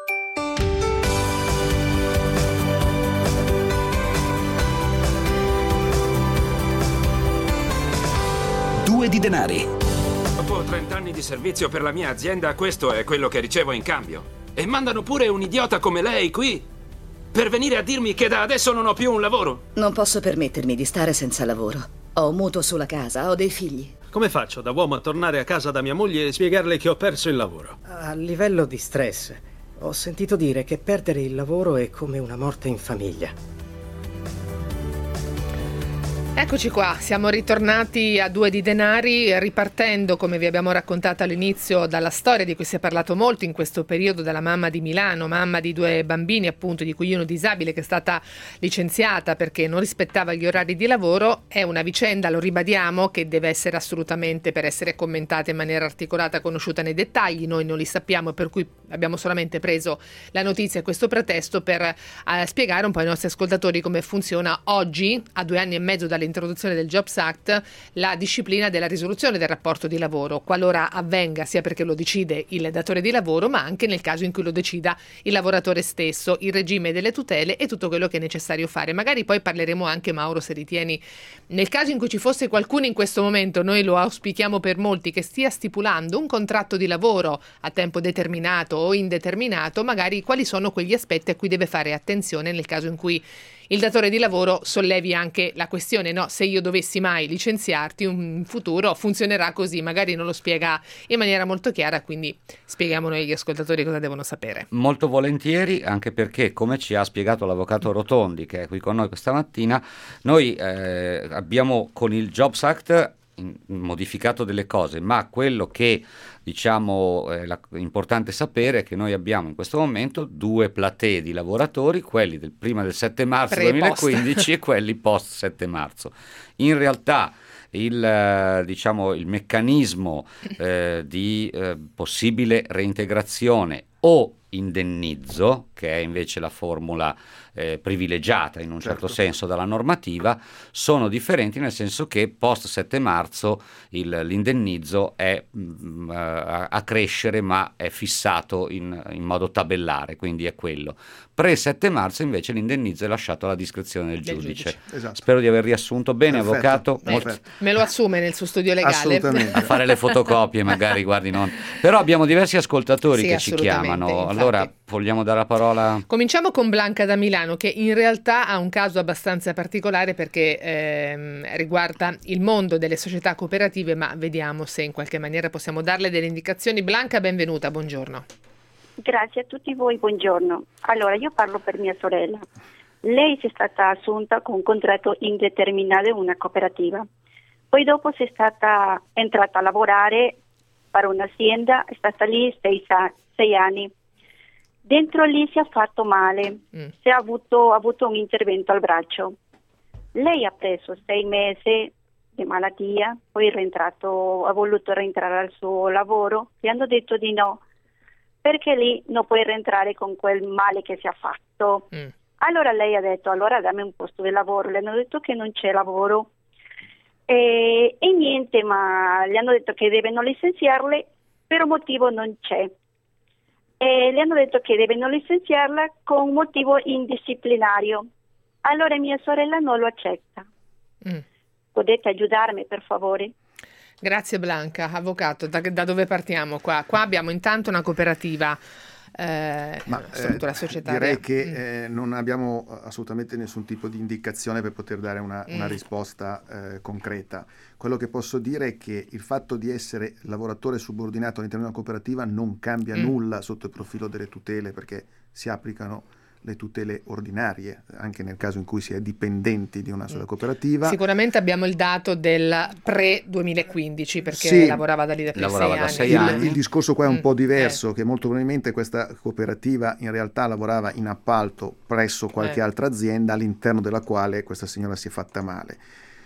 Speaker 6: Due di denari.
Speaker 7: Dopo trenta anni di servizio per la mia azienda, questo è quello che ricevo in cambio. E mandano pure un idiota come lei qui per venire a dirmi che da adesso non ho più un lavoro.
Speaker 8: Non posso permettermi di stare senza lavoro. Ho un mutuo sulla casa, ho dei figli.
Speaker 9: Come faccio da uomo a tornare a casa da mia moglie e spiegarle che ho perso il lavoro?
Speaker 2: A livello di stress, ho sentito dire che perdere il lavoro è come una morte in famiglia.
Speaker 4: Eccoci qua, siamo ritornati a Due di denari, ripartendo, come vi abbiamo raccontato all'inizio, dalla storia di cui si è parlato molto in questo periodo, della mamma di Milano, mamma di due bambini appunto, di cui uno disabile, che è stata licenziata perché non rispettava gli orari di lavoro. È una vicenda, lo ribadiamo, che deve essere assolutamente, per essere commentata in maniera articolata, conosciuta nei dettagli. Noi non li sappiamo, per cui abbiamo solamente preso la notizia e questo pretesto per eh, spiegare un po' ai nostri ascoltatori come funziona oggi, a due anni e mezzo dalle l'introduzione del Jobs Act la disciplina della risoluzione del rapporto di lavoro, qualora avvenga sia perché lo decide il datore di lavoro, ma anche nel caso in cui lo decida il lavoratore stesso, il regime delle tutele e tutto quello che è necessario fare. Magari poi parleremo anche, Mauro, se ritieni, nel caso in cui ci fosse qualcuno in questo momento, noi lo auspichiamo per molti, che stia stipulando un contratto di lavoro a tempo determinato o indeterminato, magari quali sono quegli aspetti a cui deve fare attenzione nel caso in cui il datore di lavoro sollevi anche la questione, no, se io dovessi mai licenziarti in futuro funzionerà così, magari non lo spiega in maniera molto chiara, quindi spieghiamo noi agli ascoltatori cosa devono sapere.
Speaker 3: Molto volentieri, anche perché, come ci ha spiegato l'avvocato Rotondi, che è qui con noi questa mattina, noi eh, abbiamo con il Jobs Act modificato delle cose, ma quello che diciamo è la, importante sapere è che noi abbiamo in questo momento due platee di lavoratori, quelli del prima del sette marzo duemilaquindici e quelli post sette marzo. In realtà il, diciamo, il meccanismo eh, di eh, possibile reintegrazione o indennizzo, che è invece la formula eh, privilegiata in un certo. certo senso dalla normativa, sono differenti, nel senso che post sette marzo il, l'indennizzo è mh, a, a crescere, ma è fissato in, in modo tabellare, quindi è quello. Pre sette marzo invece l'indennizzo è lasciato alla discrezione del, del giudice. giudice. Esatto. Spero di aver riassunto bene. Perfetto. Avvocato. Molto...
Speaker 4: Me lo assume nel suo studio legale.
Speaker 3: A fare le fotocopie magari, guardi, non. Però abbiamo diversi ascoltatori sì, che ci chiamano. Infatti. Allora vogliamo dare la parola?
Speaker 4: Cominciamo con Blanca da Milano, che in realtà ha un caso abbastanza particolare perché ehm, riguarda il mondo delle società cooperative, ma vediamo se in qualche maniera possiamo darle delle indicazioni. Blanca, benvenuta, buongiorno.
Speaker 10: Grazie a tutti voi, buongiorno. Allora, io parlo per mia sorella. Lei si è stata assunta con un contratto indeterminato in una cooperativa. Poi dopo si è stata entrata a lavorare per un'azienda, è stata lì sei, sei anni. Dentro lì si è fatto male, mm. si è avuto, ha avuto un intervento al braccio. Lei ha preso sei mesi di malattia, poi è rientrato, ha voluto rientrare al suo lavoro, gli hanno detto di no, perché lì non puoi rientrare con quel male che si è fatto. Mm. Allora lei ha detto, allora dammi un posto di lavoro, le hanno detto che non c'è lavoro. E, e niente, ma gli hanno detto che devono licenziarle, per un motivo non c'è. E le hanno detto che devono licenziarla con un motivo indisciplinario. Allora mia sorella non lo accetta. Mm. Potete aiutarmi, per favore?
Speaker 4: Grazie Blanca. Avvocato, da, da dove partiamo qua? Qua abbiamo intanto una cooperativa, eh,
Speaker 5: Ma,
Speaker 4: struttura
Speaker 5: eh,
Speaker 4: societaria.
Speaker 5: Direi che
Speaker 4: mm.
Speaker 5: eh, non abbiamo assolutamente nessun tipo di indicazione per poter dare una, mm. una risposta eh, concreta. Quello che posso dire è che il fatto di essere lavoratore subordinato all'interno di una cooperativa non cambia mm. nulla sotto il profilo delle tutele, perché si applicano le tutele ordinarie, anche nel caso in cui si è dipendenti di una sola cooperativa.
Speaker 4: Sicuramente abbiamo il dato del pre-duemilaquindici, perché
Speaker 5: sì,
Speaker 4: lavorava da lì da,
Speaker 3: lavorava
Speaker 4: sei,
Speaker 3: da
Speaker 4: anni.
Speaker 3: sei anni.
Speaker 5: Il, il discorso qua è un
Speaker 4: mm.
Speaker 5: po' diverso,
Speaker 4: eh.
Speaker 5: che molto probabilmente questa cooperativa in realtà lavorava in appalto presso qualche
Speaker 4: eh.
Speaker 5: altra azienda all'interno della quale questa signora si è fatta male.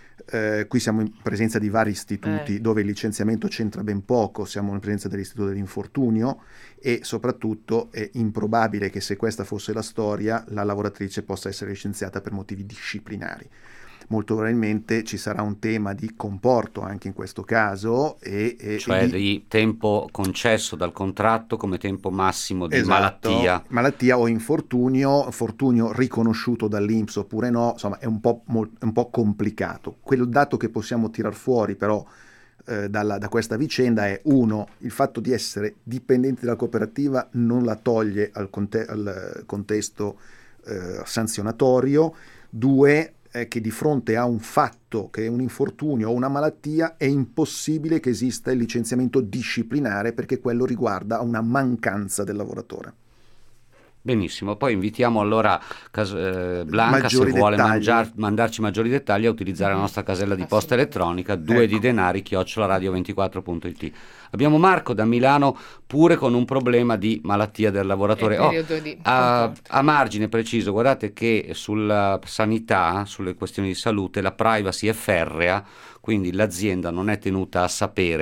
Speaker 5: Eh, qui siamo in presenza di vari istituti eh. dove il licenziamento c'entra ben poco, siamo in presenza dell'istituto dell'infortunio e soprattutto è improbabile che, se questa fosse la storia, la lavoratrice possa essere licenziata per motivi disciplinari. Molto probabilmente ci sarà un tema di comporto anche in questo caso, e, e
Speaker 3: cioè
Speaker 5: e
Speaker 3: di... di tempo concesso dal contratto come tempo massimo di
Speaker 5: esatto,
Speaker 3: malattia
Speaker 5: malattia o infortunio, infortunio riconosciuto dall'I N P S oppure no, insomma è un po', mol, un po' complicato. Quel dato che possiamo tirar fuori però eh, dalla, da questa vicenda è: uno, il fatto di essere dipendenti dalla cooperativa non la toglie al, conte- al contesto eh, sanzionatorio; due, è che di fronte a un fatto che è un infortunio o una malattia è impossibile che esista il licenziamento disciplinare, perché quello riguarda una mancanza del lavoratore.
Speaker 3: Benissimo, poi invitiamo allora Cas- eh, Blanca,
Speaker 5: maggiori
Speaker 3: se vuole mangiar- mandarci maggiori dettagli, a utilizzare la nostra casella di posta elettronica due
Speaker 5: ecco.
Speaker 3: di denari chiocciola radio ventiquattro punto it. Abbiamo Marco da Milano pure con un problema di malattia del lavoratore. Oh,
Speaker 4: di...
Speaker 3: a, a margine preciso, guardate che sulla sanità, sulle questioni di salute, la privacy è ferrea, quindi l'azienda non è tenuta a sapere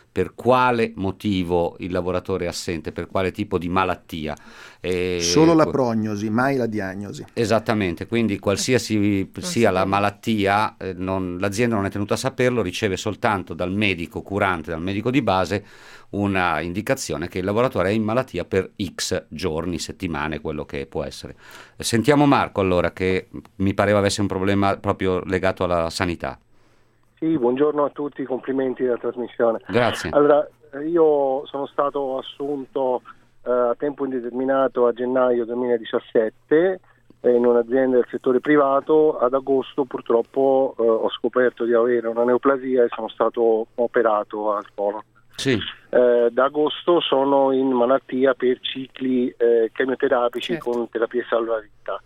Speaker 3: per quale motivo il lavoratore è assente, per quale tipo di malattia. E
Speaker 5: Solo la prognosi, mai la diagnosi.
Speaker 3: Esattamente, quindi qualsiasi sia la malattia, eh, non, l'azienda non è tenuta a saperlo, riceve soltanto dal medico curante, dal medico di base, una indicazione che il lavoratore è in malattia per X giorni, settimane, quello che può essere. Sentiamo Marco allora, che mi pareva avesse un problema proprio legato alla sanità.
Speaker 11: Sì, buongiorno a tutti, complimenti della trasmissione.
Speaker 3: Grazie.
Speaker 11: Allora, io sono stato assunto eh, a tempo indeterminato a gennaio duemiladiciassette eh, in un'azienda del settore privato. Ad agosto purtroppo eh, ho scoperto di avere una neoplasia e sono stato operato al colon.
Speaker 3: Sì.
Speaker 11: Eh, da agosto sono in malattia per cicli eh, chemioterapici, certo, con terapie salvavita.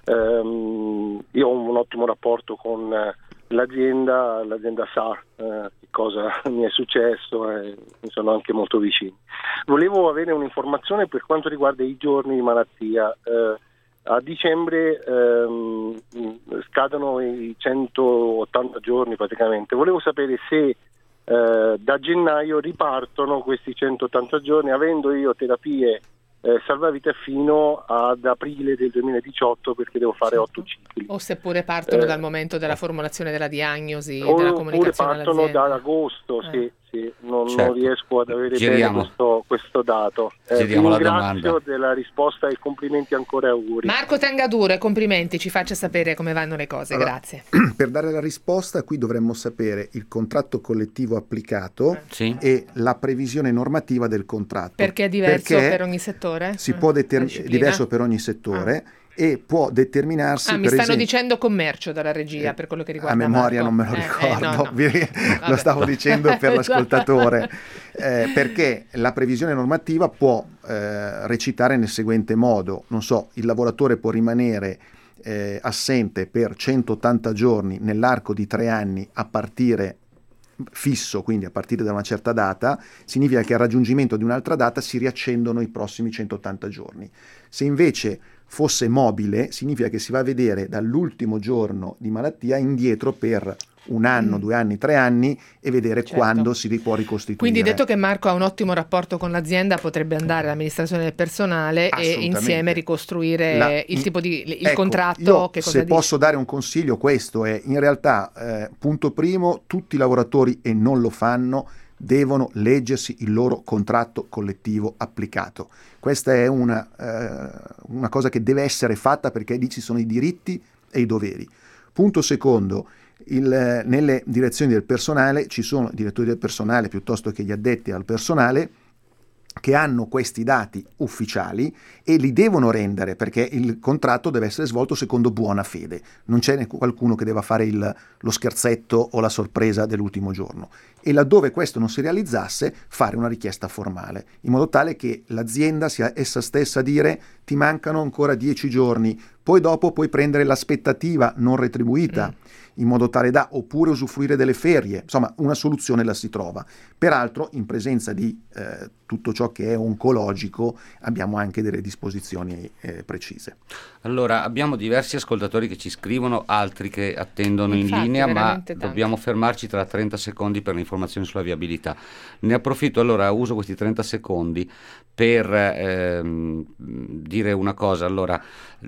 Speaker 11: Um, io ho un ottimo rapporto con eh, l'azienda, l'azienda sa eh, che cosa mi è successo e mi sono anche molto vicini. Volevo avere un'informazione per quanto riguarda i giorni di malattia. Eh, a dicembre ehm, scadono i centottanta giorni praticamente. Volevo sapere se eh, da gennaio ripartono questi centottanta giorni, avendo io terapie Eh, salvavita fino ad aprile del duemiladiciotto, perché devo fare otto cicli.
Speaker 4: O seppure partono
Speaker 11: eh,
Speaker 4: dal momento della formulazione della diagnosi,
Speaker 11: o,
Speaker 4: della
Speaker 11: oppure
Speaker 4: comunicazione
Speaker 11: partono
Speaker 4: all'azienda.
Speaker 11: da agosto, eh. sì, sì, non,
Speaker 3: Certo.
Speaker 11: non riesco ad avere
Speaker 3: Giriamo.
Speaker 11: bene questo, questo dato. Eh, vi
Speaker 3: Giriamo la
Speaker 11: ringrazio
Speaker 3: domanda.
Speaker 11: della risposta e complimenti ancora e auguri.
Speaker 4: Marco tenga duro e complimenti, ci faccia sapere come vanno le cose,
Speaker 5: Allora,
Speaker 4: grazie.
Speaker 5: Per dare la risposta, qui dovremmo sapere il contratto collettivo applicato
Speaker 3: Sì.
Speaker 5: e la previsione normativa del contratto.
Speaker 4: Perché è diverso
Speaker 5: Perché
Speaker 4: per ogni settore?
Speaker 5: Si può deter-
Speaker 4: Disciplina?
Speaker 5: diverso per ogni settore e può determinarsi.
Speaker 4: Ah, mi
Speaker 5: per
Speaker 4: stanno
Speaker 5: esempio,
Speaker 4: dicendo commercio dalla regia, per quello che riguarda
Speaker 5: a memoria
Speaker 4: Marco.
Speaker 5: non me lo
Speaker 4: Eh,
Speaker 5: ricordo,
Speaker 4: eh, no, no.
Speaker 5: Vi- lo stavo dicendo per l'ascoltatore, eh, perché la previsione normativa può eh, recitare nel seguente modo: non so, il lavoratore può rimanere eh, assente per centottanta giorni nell'arco di tre anni a partire fisso, quindi a partire da una certa data, significa che al raggiungimento di un'altra data si riaccendono i prossimi centottanta giorni. Se invece fosse mobile, significa che si va a vedere dall'ultimo giorno di malattia indietro per un anno, mm. due anni, tre anni e vedere
Speaker 4: certo.
Speaker 5: quando si può ricostituire.
Speaker 4: Quindi, detto che Marco ha un ottimo rapporto con l'azienda, potrebbe andare all'amministrazione del personale e insieme ricostruire
Speaker 5: La,
Speaker 4: il tipo di il
Speaker 5: ecco,
Speaker 4: contratto.
Speaker 5: Io,
Speaker 4: che cosa
Speaker 5: se
Speaker 4: dice?
Speaker 5: posso dare un consiglio, questo è in realtà eh, punto primo: tutti i lavoratori, e non lo fanno, devono leggersi il loro contratto collettivo applicato. Questa è una, eh, una cosa che deve essere fatta, perché lì ci sono i diritti e i doveri. Punto secondo: il, nelle direzioni del personale ci sono direttori del personale piuttosto che gli addetti al personale che hanno questi dati ufficiali e li devono rendere, perché il contratto deve essere svolto secondo buona fede, non c'è qualcuno che deve fare il, lo scherzetto o la sorpresa dell'ultimo giorno, e laddove questo non si realizzasse fare una richiesta formale, in modo tale che l'azienda sia essa stessa a dire: ti mancano ancora dieci giorni, poi dopo puoi prendere l'aspettativa non retribuita, mm. in modo tale da, oppure usufruire delle ferie. Insomma, una soluzione la si trova. Peraltro, in presenza di eh, tutto ciò che è oncologico, abbiamo anche delle disposizioni eh, precise.
Speaker 3: Allora, abbiamo diversi ascoltatori che ci scrivono, altri che attendono
Speaker 4: Infatti,
Speaker 3: in linea, ma
Speaker 4: veramente tanto.
Speaker 3: dobbiamo fermarci tra trenta secondi per le informazioni sulla viabilità. Ne approfitto, allora uso questi trenta secondi per ehm, dire una cosa. Allora,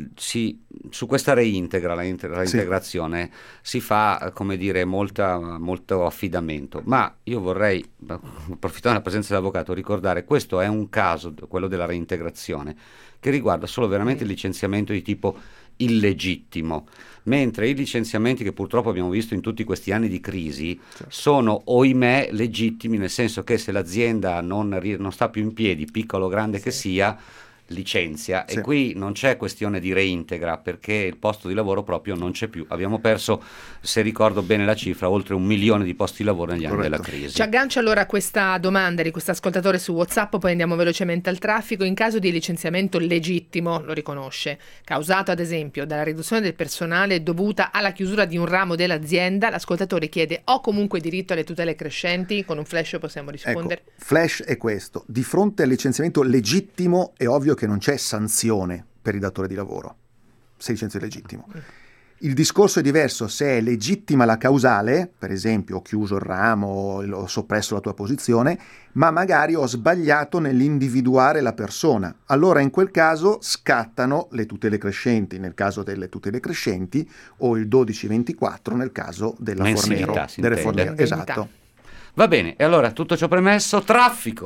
Speaker 3: si, su questa reintegra, la inter- reintegrazione, sì. si fa, come dire, molta, molto affidamento, ma io vorrei, approfittando della presenza dell'avvocato, ricordare: questo è un caso, quello della reintegrazione, che riguarda solo veramente il licenziamento di tipo illegittimo, mentre i licenziamenti che purtroppo abbiamo visto in tutti questi anni di crisi certo. sono, ohimè, legittimi, nel senso che se l'azienda non, non sta più in piedi, piccola o grande sì. che sia, licenzia, sì. e qui non c'è questione di reintegra, perché il posto di lavoro proprio non c'è più. Abbiamo perso, se ricordo bene la cifra, oltre un milione di posti di lavoro negli Corretto. anni della crisi.
Speaker 4: Ci aggancio allora a questa domanda di questo ascoltatore su WhatsApp, poi andiamo velocemente al traffico. In caso di licenziamento legittimo, lo riconosce, causato ad esempio dalla riduzione del personale dovuta alla chiusura di un ramo dell'azienda, l'ascoltatore chiede: ho comunque diritto alle tutele crescenti? Con un flash possiamo rispondere.
Speaker 5: Ecco, flash è questo: di fronte al licenziamento legittimo è ovvio che non c'è sanzione per il datore di lavoro, se il licenzio è legittimo. Il discorso è diverso se è legittima la causale, per esempio ho chiuso il ramo, ho soppresso la tua posizione, ma magari ho sbagliato nell'individuare la persona. Allora in quel caso scattano le tutele crescenti, nel caso delle tutele crescenti, o il dodici ventiquattro nel caso della
Speaker 3: Mensilità,
Speaker 5: Fornero.
Speaker 3: si
Speaker 5: Delle
Speaker 3: intende.
Speaker 5: Fornero, esatto.
Speaker 3: Va bene, e allora tutto ciò premesso, traffico.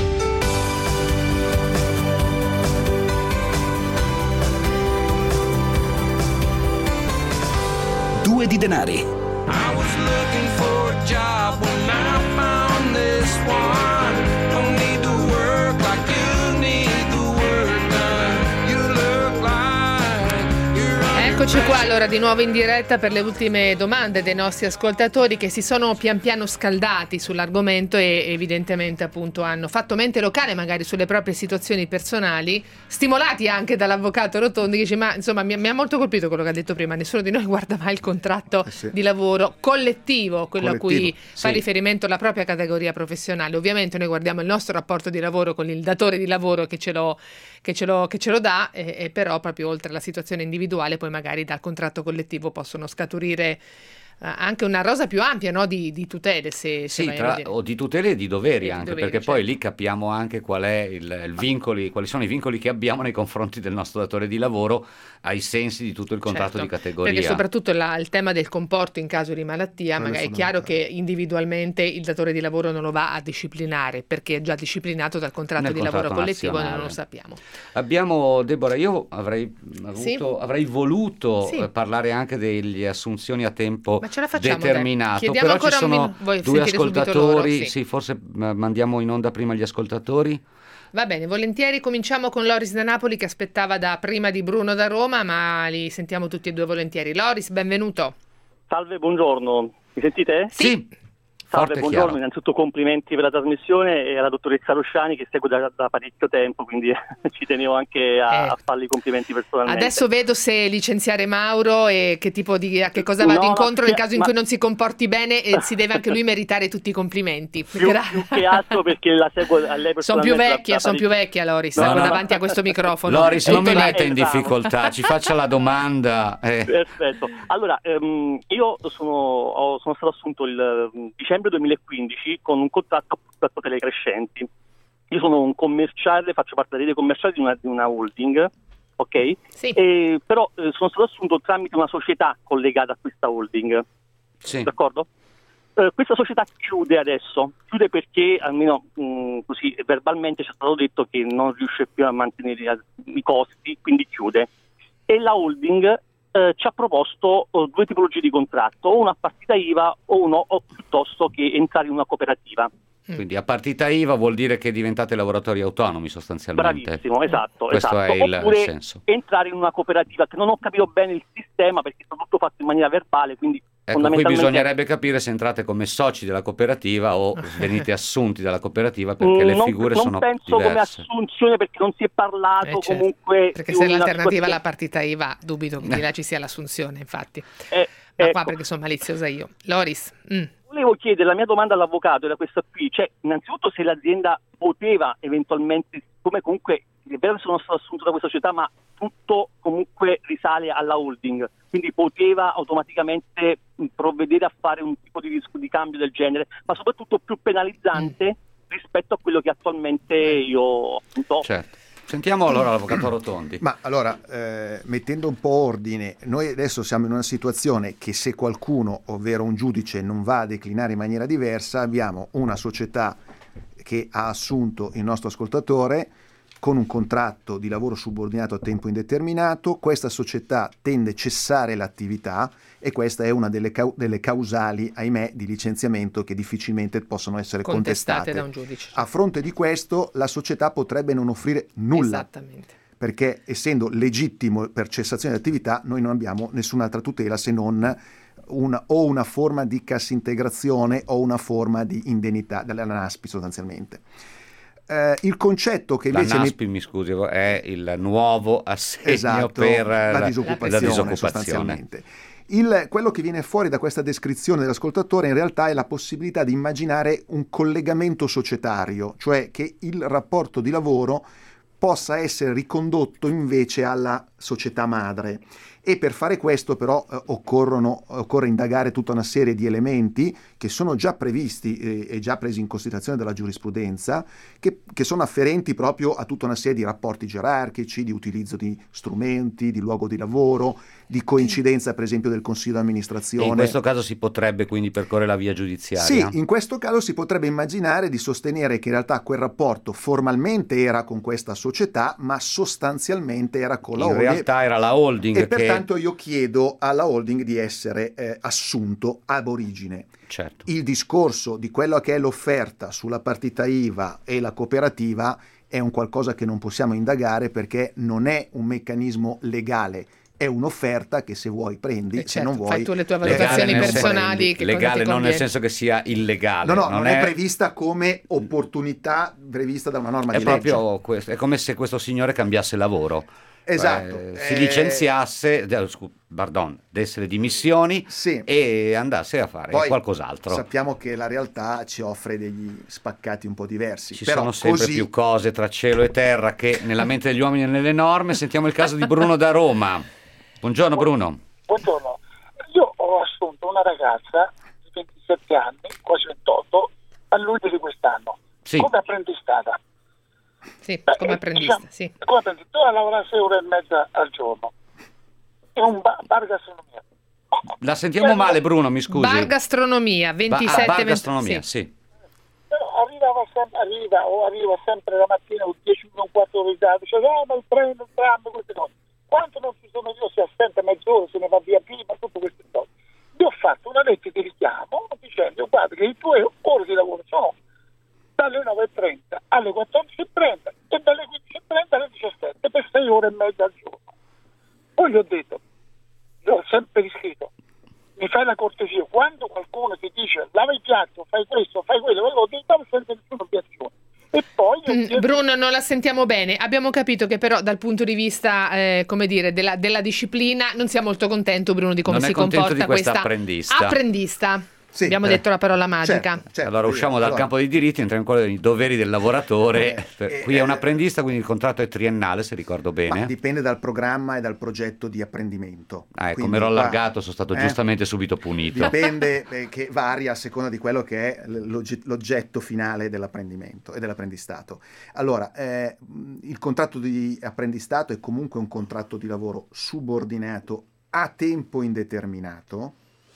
Speaker 1: Due di denari.
Speaker 12: I was looking for a job when I found this one. Don't need to work like you need the work done. You look like you're
Speaker 4: Eccoci qua allora di nuovo in diretta per le ultime domande dei nostri ascoltatori che si sono pian piano scaldati sull'argomento e evidentemente appunto hanno fatto mente locale magari sulle proprie situazioni personali, stimolati anche dall'avvocato Rotondi che dice ma insomma mi, mi ha molto colpito quello che ha detto prima, nessuno di noi guarda mai il contratto
Speaker 5: Eh sì.
Speaker 4: di lavoro collettivo, quello
Speaker 5: Collettivo,
Speaker 4: a cui fa
Speaker 3: sì.
Speaker 4: riferimento la propria categoria professionale. Ovviamente noi guardiamo il nostro rapporto di lavoro con il datore di lavoro che ce lo, che ce lo, che ce lo dà e, e però proprio oltre alla situazione individuale poi magari dal contratto collettivo possono scaturire eh, anche una rosa più ampia, no, di, di tutele se, se
Speaker 3: Sì,
Speaker 4: vai a
Speaker 3: tra-
Speaker 4: vedere.
Speaker 3: o di tutele e di doveri
Speaker 4: E di
Speaker 3: anche,
Speaker 4: doveri,
Speaker 3: perché
Speaker 4: certo.
Speaker 3: poi lì capiamo anche qual è il, il vincoli, quali sono i vincoli che abbiamo nei confronti del nostro datore di lavoro ai sensi di tutto il contratto
Speaker 4: Certo,
Speaker 3: di categoria.
Speaker 4: perché soprattutto la- il tema del comporto in caso di malattia,
Speaker 5: Quello
Speaker 4: magari è
Speaker 5: è
Speaker 4: chiaro che individualmente il datore di lavoro non lo va a disciplinare perché è già disciplinato dal contratto
Speaker 3: Nel
Speaker 4: di lavoro
Speaker 3: contratto
Speaker 4: collettivo e non
Speaker 3: nazionale.
Speaker 4: lo sappiamo.
Speaker 3: Abbiamo, Deborah, io avrei, avuto,
Speaker 4: Sì.
Speaker 3: avrei voluto
Speaker 4: Sì.
Speaker 3: eh, parlare anche delle assunzioni a tempo
Speaker 4: Ma ce la facciamo, dai.
Speaker 3: determinato,
Speaker 4: Chiediamo
Speaker 3: però ci
Speaker 4: ancora un
Speaker 3: sono
Speaker 4: minu- vuoi
Speaker 3: due
Speaker 4: sentire subito
Speaker 3: ascoltatori,
Speaker 4: loro? Sì.
Speaker 3: sì, forse eh, mandiamo in onda prima gli ascoltatori.
Speaker 4: Va bene, volentieri cominciamo con Loris da Napoli che aspettava da prima di Bruno da Roma, ma li sentiamo tutti e due volentieri. Loris, benvenuto.
Speaker 13: Salve, buongiorno. Mi sentite?
Speaker 3: Sì.
Speaker 13: Salve,
Speaker 3: Forte e
Speaker 13: buongiorno.
Speaker 3: chiaro.
Speaker 13: Innanzitutto complimenti per la trasmissione e alla dottoressa Rosciani che segue da, da parecchio tempo, quindi ci tenevo anche a,
Speaker 4: Eh.
Speaker 13: a farle i complimenti personalmente.
Speaker 4: Adesso vedo se licenziare Mauro e che tipo di a che cosa vado
Speaker 13: No,
Speaker 4: incontro
Speaker 13: ma-
Speaker 4: nel caso in
Speaker 13: ma-
Speaker 4: cui non si comporti bene e si deve anche lui meritare tutti i complimenti.
Speaker 13: più,
Speaker 4: Gra-
Speaker 13: più che altro perché la seguo a lei
Speaker 4: Sono più
Speaker 13: personalmente da-
Speaker 4: vecchia,
Speaker 13: da
Speaker 4: sono più
Speaker 13: parecchio-
Speaker 4: vecchia Loris,
Speaker 3: No,
Speaker 4: ecco,
Speaker 3: no, no.
Speaker 4: davanti a questo microfono.
Speaker 3: Loris, non mi
Speaker 13: Esatto.
Speaker 3: metta in difficoltà, ci faccia la domanda. eh.
Speaker 13: Perfetto. Allora, ehm, io sono, ho- sono stato assunto il mm, dicembre duemilaquindici con un contratto a tutele crescenti. Io sono un commerciale, faccio parte della rete commerciale di una, di una holding, ok?
Speaker 4: Sì.
Speaker 13: E, però eh, sono stato assunto tramite una società collegata a questa holding,
Speaker 3: Sì.
Speaker 13: d'accordo? Eh, questa società chiude adesso, chiude perché almeno mh, così verbalmente ci è stato detto che non riesce più a mantenere i costi, quindi chiude. E la holding eh, ci ha proposto eh, due tipologie di contratto, o una a partita I V A o uno o piuttosto che entrare in una cooperativa.
Speaker 3: Quindi a partita I V A vuol dire che diventate lavoratori autonomi sostanzialmente.
Speaker 13: Bravissimo, esatto.
Speaker 3: Questo
Speaker 13: esatto.
Speaker 3: è il
Speaker 13: Oppure
Speaker 3: senso.
Speaker 13: entrare in una cooperativa, che non ho capito bene il sistema perché è stato tutto fatto in maniera verbale, quindi
Speaker 3: Ecco, qui
Speaker 13: fondamentalmente...
Speaker 3: bisognerebbe capire se entrate come soci della cooperativa o venite assunti dalla cooperativa perché
Speaker 13: Mm,
Speaker 3: le
Speaker 13: non,
Speaker 3: figure
Speaker 13: non
Speaker 3: sono
Speaker 13: penso come
Speaker 3: diverse.
Speaker 13: assunzione perché non si è parlato
Speaker 4: Eh, certo.
Speaker 13: comunque
Speaker 4: Perché
Speaker 13: di
Speaker 4: se
Speaker 13: una
Speaker 4: l'alternativa alla
Speaker 13: situazione-
Speaker 4: partita I V A, dubito che di là ci sia l'assunzione, infatti.
Speaker 13: Eh,
Speaker 4: Ma
Speaker 13: ecco.
Speaker 4: qua perché sono maliziosa io. Loris, mm.
Speaker 13: Volevo chiedere, la mia domanda all'avvocato era questa qui, cioè innanzitutto se l'azienda poteva eventualmente, come comunque è vero che sono stato assunto da questa società, ma tutto comunque risale alla holding, quindi poteva automaticamente mh, provvedere a fare un tipo di, risco di cambio del genere, ma soprattutto più penalizzante rispetto a quello che attualmente io appunto ho.
Speaker 3: Certo. Sentiamo allora l'avvocato Rotondi.
Speaker 5: Ma allora, eh, mettendo un po' ordine, noi adesso siamo in una situazione che se qualcuno, ovvero un giudice, non va a declinare in maniera diversa, abbiamo una società che ha assunto il nostro ascoltatore con un contratto di lavoro subordinato a tempo indeterminato. Questa società tende a cessare l'attività e questa è una delle, cau- delle causali, ahimè, di licenziamento che difficilmente possono essere
Speaker 4: Contestate
Speaker 5: contestate.
Speaker 4: da un giudice.
Speaker 5: A fronte di questo, la società potrebbe non offrire nulla.
Speaker 4: Esattamente.
Speaker 5: Perché essendo legittimo per cessazione di attività noi non abbiamo nessun'altra tutela se non una, o una forma di cassa integrazione o una forma di indennità dalla NASPI sostanzialmente. Eh, il concetto che
Speaker 3: La
Speaker 5: invece mi-
Speaker 3: NASPI, mi scusi, è il nuovo assegno
Speaker 5: esatto,
Speaker 3: per
Speaker 5: la
Speaker 3: la
Speaker 5: disoccupazione,
Speaker 3: la disoccupazione.
Speaker 5: sostanzialmente. Il, quello che viene fuori da questa descrizione dell'ascoltatore in realtà è la possibilità di immaginare un collegamento societario, cioè che il rapporto di lavoro possa essere ricondotto invece alla società madre. E per fare questo però eh, occorrono, occorre indagare tutta una serie di elementi che sono già previsti eh, e già presi in considerazione dalla giurisprudenza, che, che sono afferenti proprio a tutta una serie di rapporti gerarchici, di utilizzo di strumenti, di luogo di lavoro, di coincidenza per esempio del consiglio di amministrazione.
Speaker 3: E in questo caso si potrebbe quindi percorrere la via giudiziaria?
Speaker 5: Sì, in questo caso si potrebbe immaginare di sostenere che in realtà quel rapporto formalmente era con questa società, ma sostanzialmente era con la
Speaker 3: in
Speaker 5: holding.
Speaker 3: In realtà era la holding
Speaker 5: e
Speaker 3: che...
Speaker 5: pertanto io chiedo alla holding di essere eh, assunto ab origine.
Speaker 3: Certo.
Speaker 5: Il discorso di quello che è l'offerta sulla partita I V A e la cooperativa è un qualcosa che non possiamo indagare perché non è un meccanismo legale. È un'offerta che se vuoi prendi,
Speaker 4: eh
Speaker 5: se
Speaker 4: certo,
Speaker 5: non vuoi...
Speaker 4: fai tu le tue valutazioni personali.
Speaker 3: Sen-
Speaker 4: che
Speaker 3: legale
Speaker 4: cosa
Speaker 3: non nel senso che sia illegale.
Speaker 5: No, no, non,
Speaker 3: non
Speaker 5: è...
Speaker 3: è
Speaker 5: prevista come opportunità prevista da una norma
Speaker 3: è
Speaker 5: di
Speaker 3: proprio
Speaker 5: legge.
Speaker 3: Questo, è come se questo signore cambiasse lavoro.
Speaker 5: Esatto.
Speaker 3: Eh, si
Speaker 5: eh...
Speaker 3: licenziasse, eh, scu- pardon, desse le dimissioni
Speaker 5: sì.
Speaker 3: e andasse a fare
Speaker 5: Poi
Speaker 3: qualcos'altro.
Speaker 5: Sappiamo che la realtà ci offre degli spaccati un po' diversi.
Speaker 3: Ci
Speaker 5: Però
Speaker 3: sono sempre
Speaker 5: così...
Speaker 3: più cose tra cielo e terra che nella mente degli uomini e nelle norme. Sentiamo il caso di Bruno da Roma. Buongiorno Bruno.
Speaker 14: Buongiorno, io ho assunto una ragazza di ventisette anni, quasi ventotto, a luglio di quest'anno,
Speaker 3: sì.
Speaker 14: come apprendistata.
Speaker 4: Sì,
Speaker 14: Beh,
Speaker 4: come apprendista,
Speaker 14: diciamo,
Speaker 4: sì.
Speaker 14: Come apprendista, ora lavora sei ore e mezza al giorno. È un bar, bar gastronomia.
Speaker 3: La sentiamo male Bruno, mi scusi.
Speaker 4: Bar gastronomia, ventisette
Speaker 3: ba- ah, bar gastronomia, sì.
Speaker 14: sì. Però arrivava sempre, arriva o arriva sempre la mattina o dieci minuti, un quarto di ritardo, dice ah ma il treno, il tram, queste cose. Quanto non ci sono io, si assenta mezz'ora, se ne va via prima, tutte queste cose. Io ho fatto una lettera di richiamo dicendo guarda che le tue ore di lavoro sono dalle nove e trenta alle quattordici e trenta e dalle quindici e trenta alle diciassette per sei ore e mezza al giorno. Poi gli ho detto, io ho sempre riscritto, mi fai la cortesia, quando qualcuno ti dice lava il piatto, fai questo, fai quello, lo devi fare senza nessuna obiezione. E poi
Speaker 4: mm, Bruno, non la sentiamo bene. Abbiamo capito che però dal punto di vista eh, come dire della, della disciplina non sia molto contento Bruno di come
Speaker 3: non
Speaker 4: si
Speaker 3: è comporta
Speaker 4: di
Speaker 3: questa
Speaker 4: questa
Speaker 3: apprendista.
Speaker 4: apprendista.
Speaker 5: Sì,
Speaker 4: Abbiamo
Speaker 5: eh.
Speaker 4: detto la parola magica.
Speaker 5: Certo, certo,
Speaker 3: allora usciamo dal
Speaker 5: allora.
Speaker 3: campo dei diritti, entriamo in quello dei doveri del lavoratore.
Speaker 5: Eh,
Speaker 3: per,
Speaker 5: eh,
Speaker 3: qui è un
Speaker 5: eh,
Speaker 3: apprendista, quindi il contratto è triennale, se ricordo bene.
Speaker 5: Ma dipende dal programma e dal progetto di apprendimento.
Speaker 3: Ah, ecco,
Speaker 5: Quindi,
Speaker 3: mi ero
Speaker 5: qua,
Speaker 3: allargato, sono stato
Speaker 5: eh,
Speaker 3: giustamente subito punito.
Speaker 5: Dipende, eh, che varia a seconda di quello che è l'ogge- l'oggetto finale dell'apprendimento e dell'apprendistato. Allora, eh, il contratto di apprendistato è comunque un contratto di lavoro subordinato a tempo indeterminato.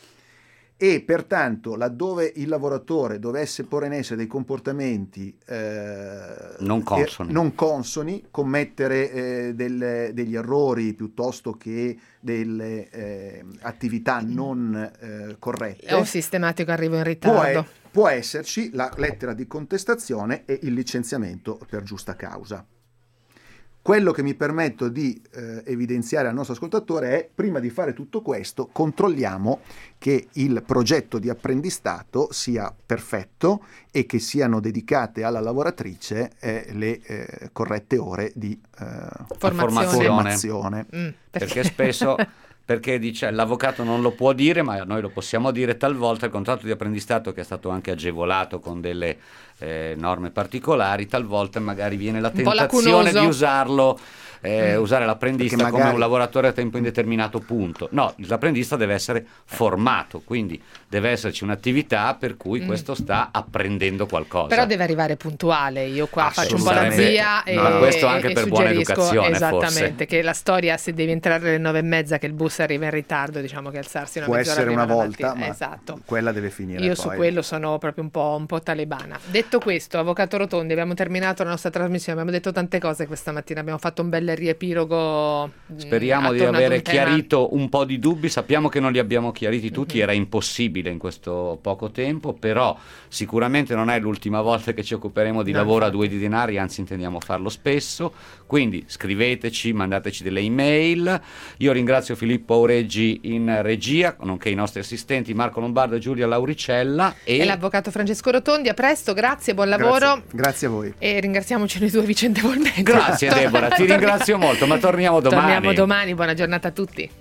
Speaker 5: E pertanto laddove il lavoratore dovesse porre in essere dei comportamenti eh,
Speaker 3: non consoni,
Speaker 5: eh, non consoni commettere eh, delle, degli errori piuttosto che delle eh, attività non eh, corrette,
Speaker 4: o sistematico arrivo in
Speaker 5: può,
Speaker 4: ritardo,
Speaker 5: è, può esserci la lettera di contestazione e il licenziamento per giusta causa. Quello che mi permetto di eh, evidenziare al nostro ascoltatore è, prima di fare tutto questo, controlliamo che il progetto di apprendistato sia perfetto e che siano dedicate alla lavoratrice eh, le eh, corrette ore di eh,
Speaker 4: formazione.
Speaker 5: formazione.
Speaker 4: Mm,
Speaker 3: perché? perché spesso... Perché dice l'avvocato non lo può dire, ma noi lo possiamo dire talvolta. Il contratto di apprendistato, che è stato anche agevolato con delle eh, norme particolari, talvolta magari viene la tentazione di usarlo, eh, mm. usare l'apprendista magari... come un lavoratore a tempo indeterminato, punto. No, l'apprendista deve essere formato, quindi deve esserci un'attività per cui mm. questo sta apprendendo qualcosa.
Speaker 4: Però deve arrivare puntuale. Io qua faccio un po' la zia e,
Speaker 3: no, questo anche
Speaker 4: e,
Speaker 3: per
Speaker 4: e
Speaker 3: buona
Speaker 4: suggerisco
Speaker 3: educazione,
Speaker 4: esattamente
Speaker 3: forse.
Speaker 4: Che la storia, se devi entrare alle nove e mezza che il bus arriva in ritardo, diciamo che alzarsi una
Speaker 5: può
Speaker 4: mezz'ora
Speaker 5: essere
Speaker 4: prima
Speaker 5: una
Speaker 4: la
Speaker 5: volta,
Speaker 4: mattina.
Speaker 5: ma
Speaker 4: esatto.
Speaker 5: quella deve finire.
Speaker 4: Io
Speaker 5: poi.
Speaker 4: su quello sono proprio un po', un po' talebana. Detto questo, avvocato Rotondi, abbiamo terminato la nostra trasmissione, abbiamo detto tante cose questa mattina, abbiamo fatto un bel riepilogo.
Speaker 3: Speriamo di avere chiarito un po' di dubbi, sappiamo che non li abbiamo chiariti tutti, mm-hmm. era impossibile in questo poco tempo, però sicuramente non è l'ultima volta che ci occuperemo di no. lavoro a due di denari, anzi intendiamo farlo spesso, quindi scriveteci, mandateci delle email. Io ringrazio Filippo Aureggi in regia, nonché i nostri assistenti Marco Lombardo e Giulia Lauricella e,
Speaker 4: e l'avvocato Francesco Rotondi. A presto, grazie, buon lavoro.
Speaker 5: Grazie, grazie a voi.
Speaker 4: E ringraziamoci noi due vicendevolmente.
Speaker 3: Grazie Deborah, ti ringrazio molto, ma torniamo domani.
Speaker 4: Torniamo domani, buona giornata a tutti.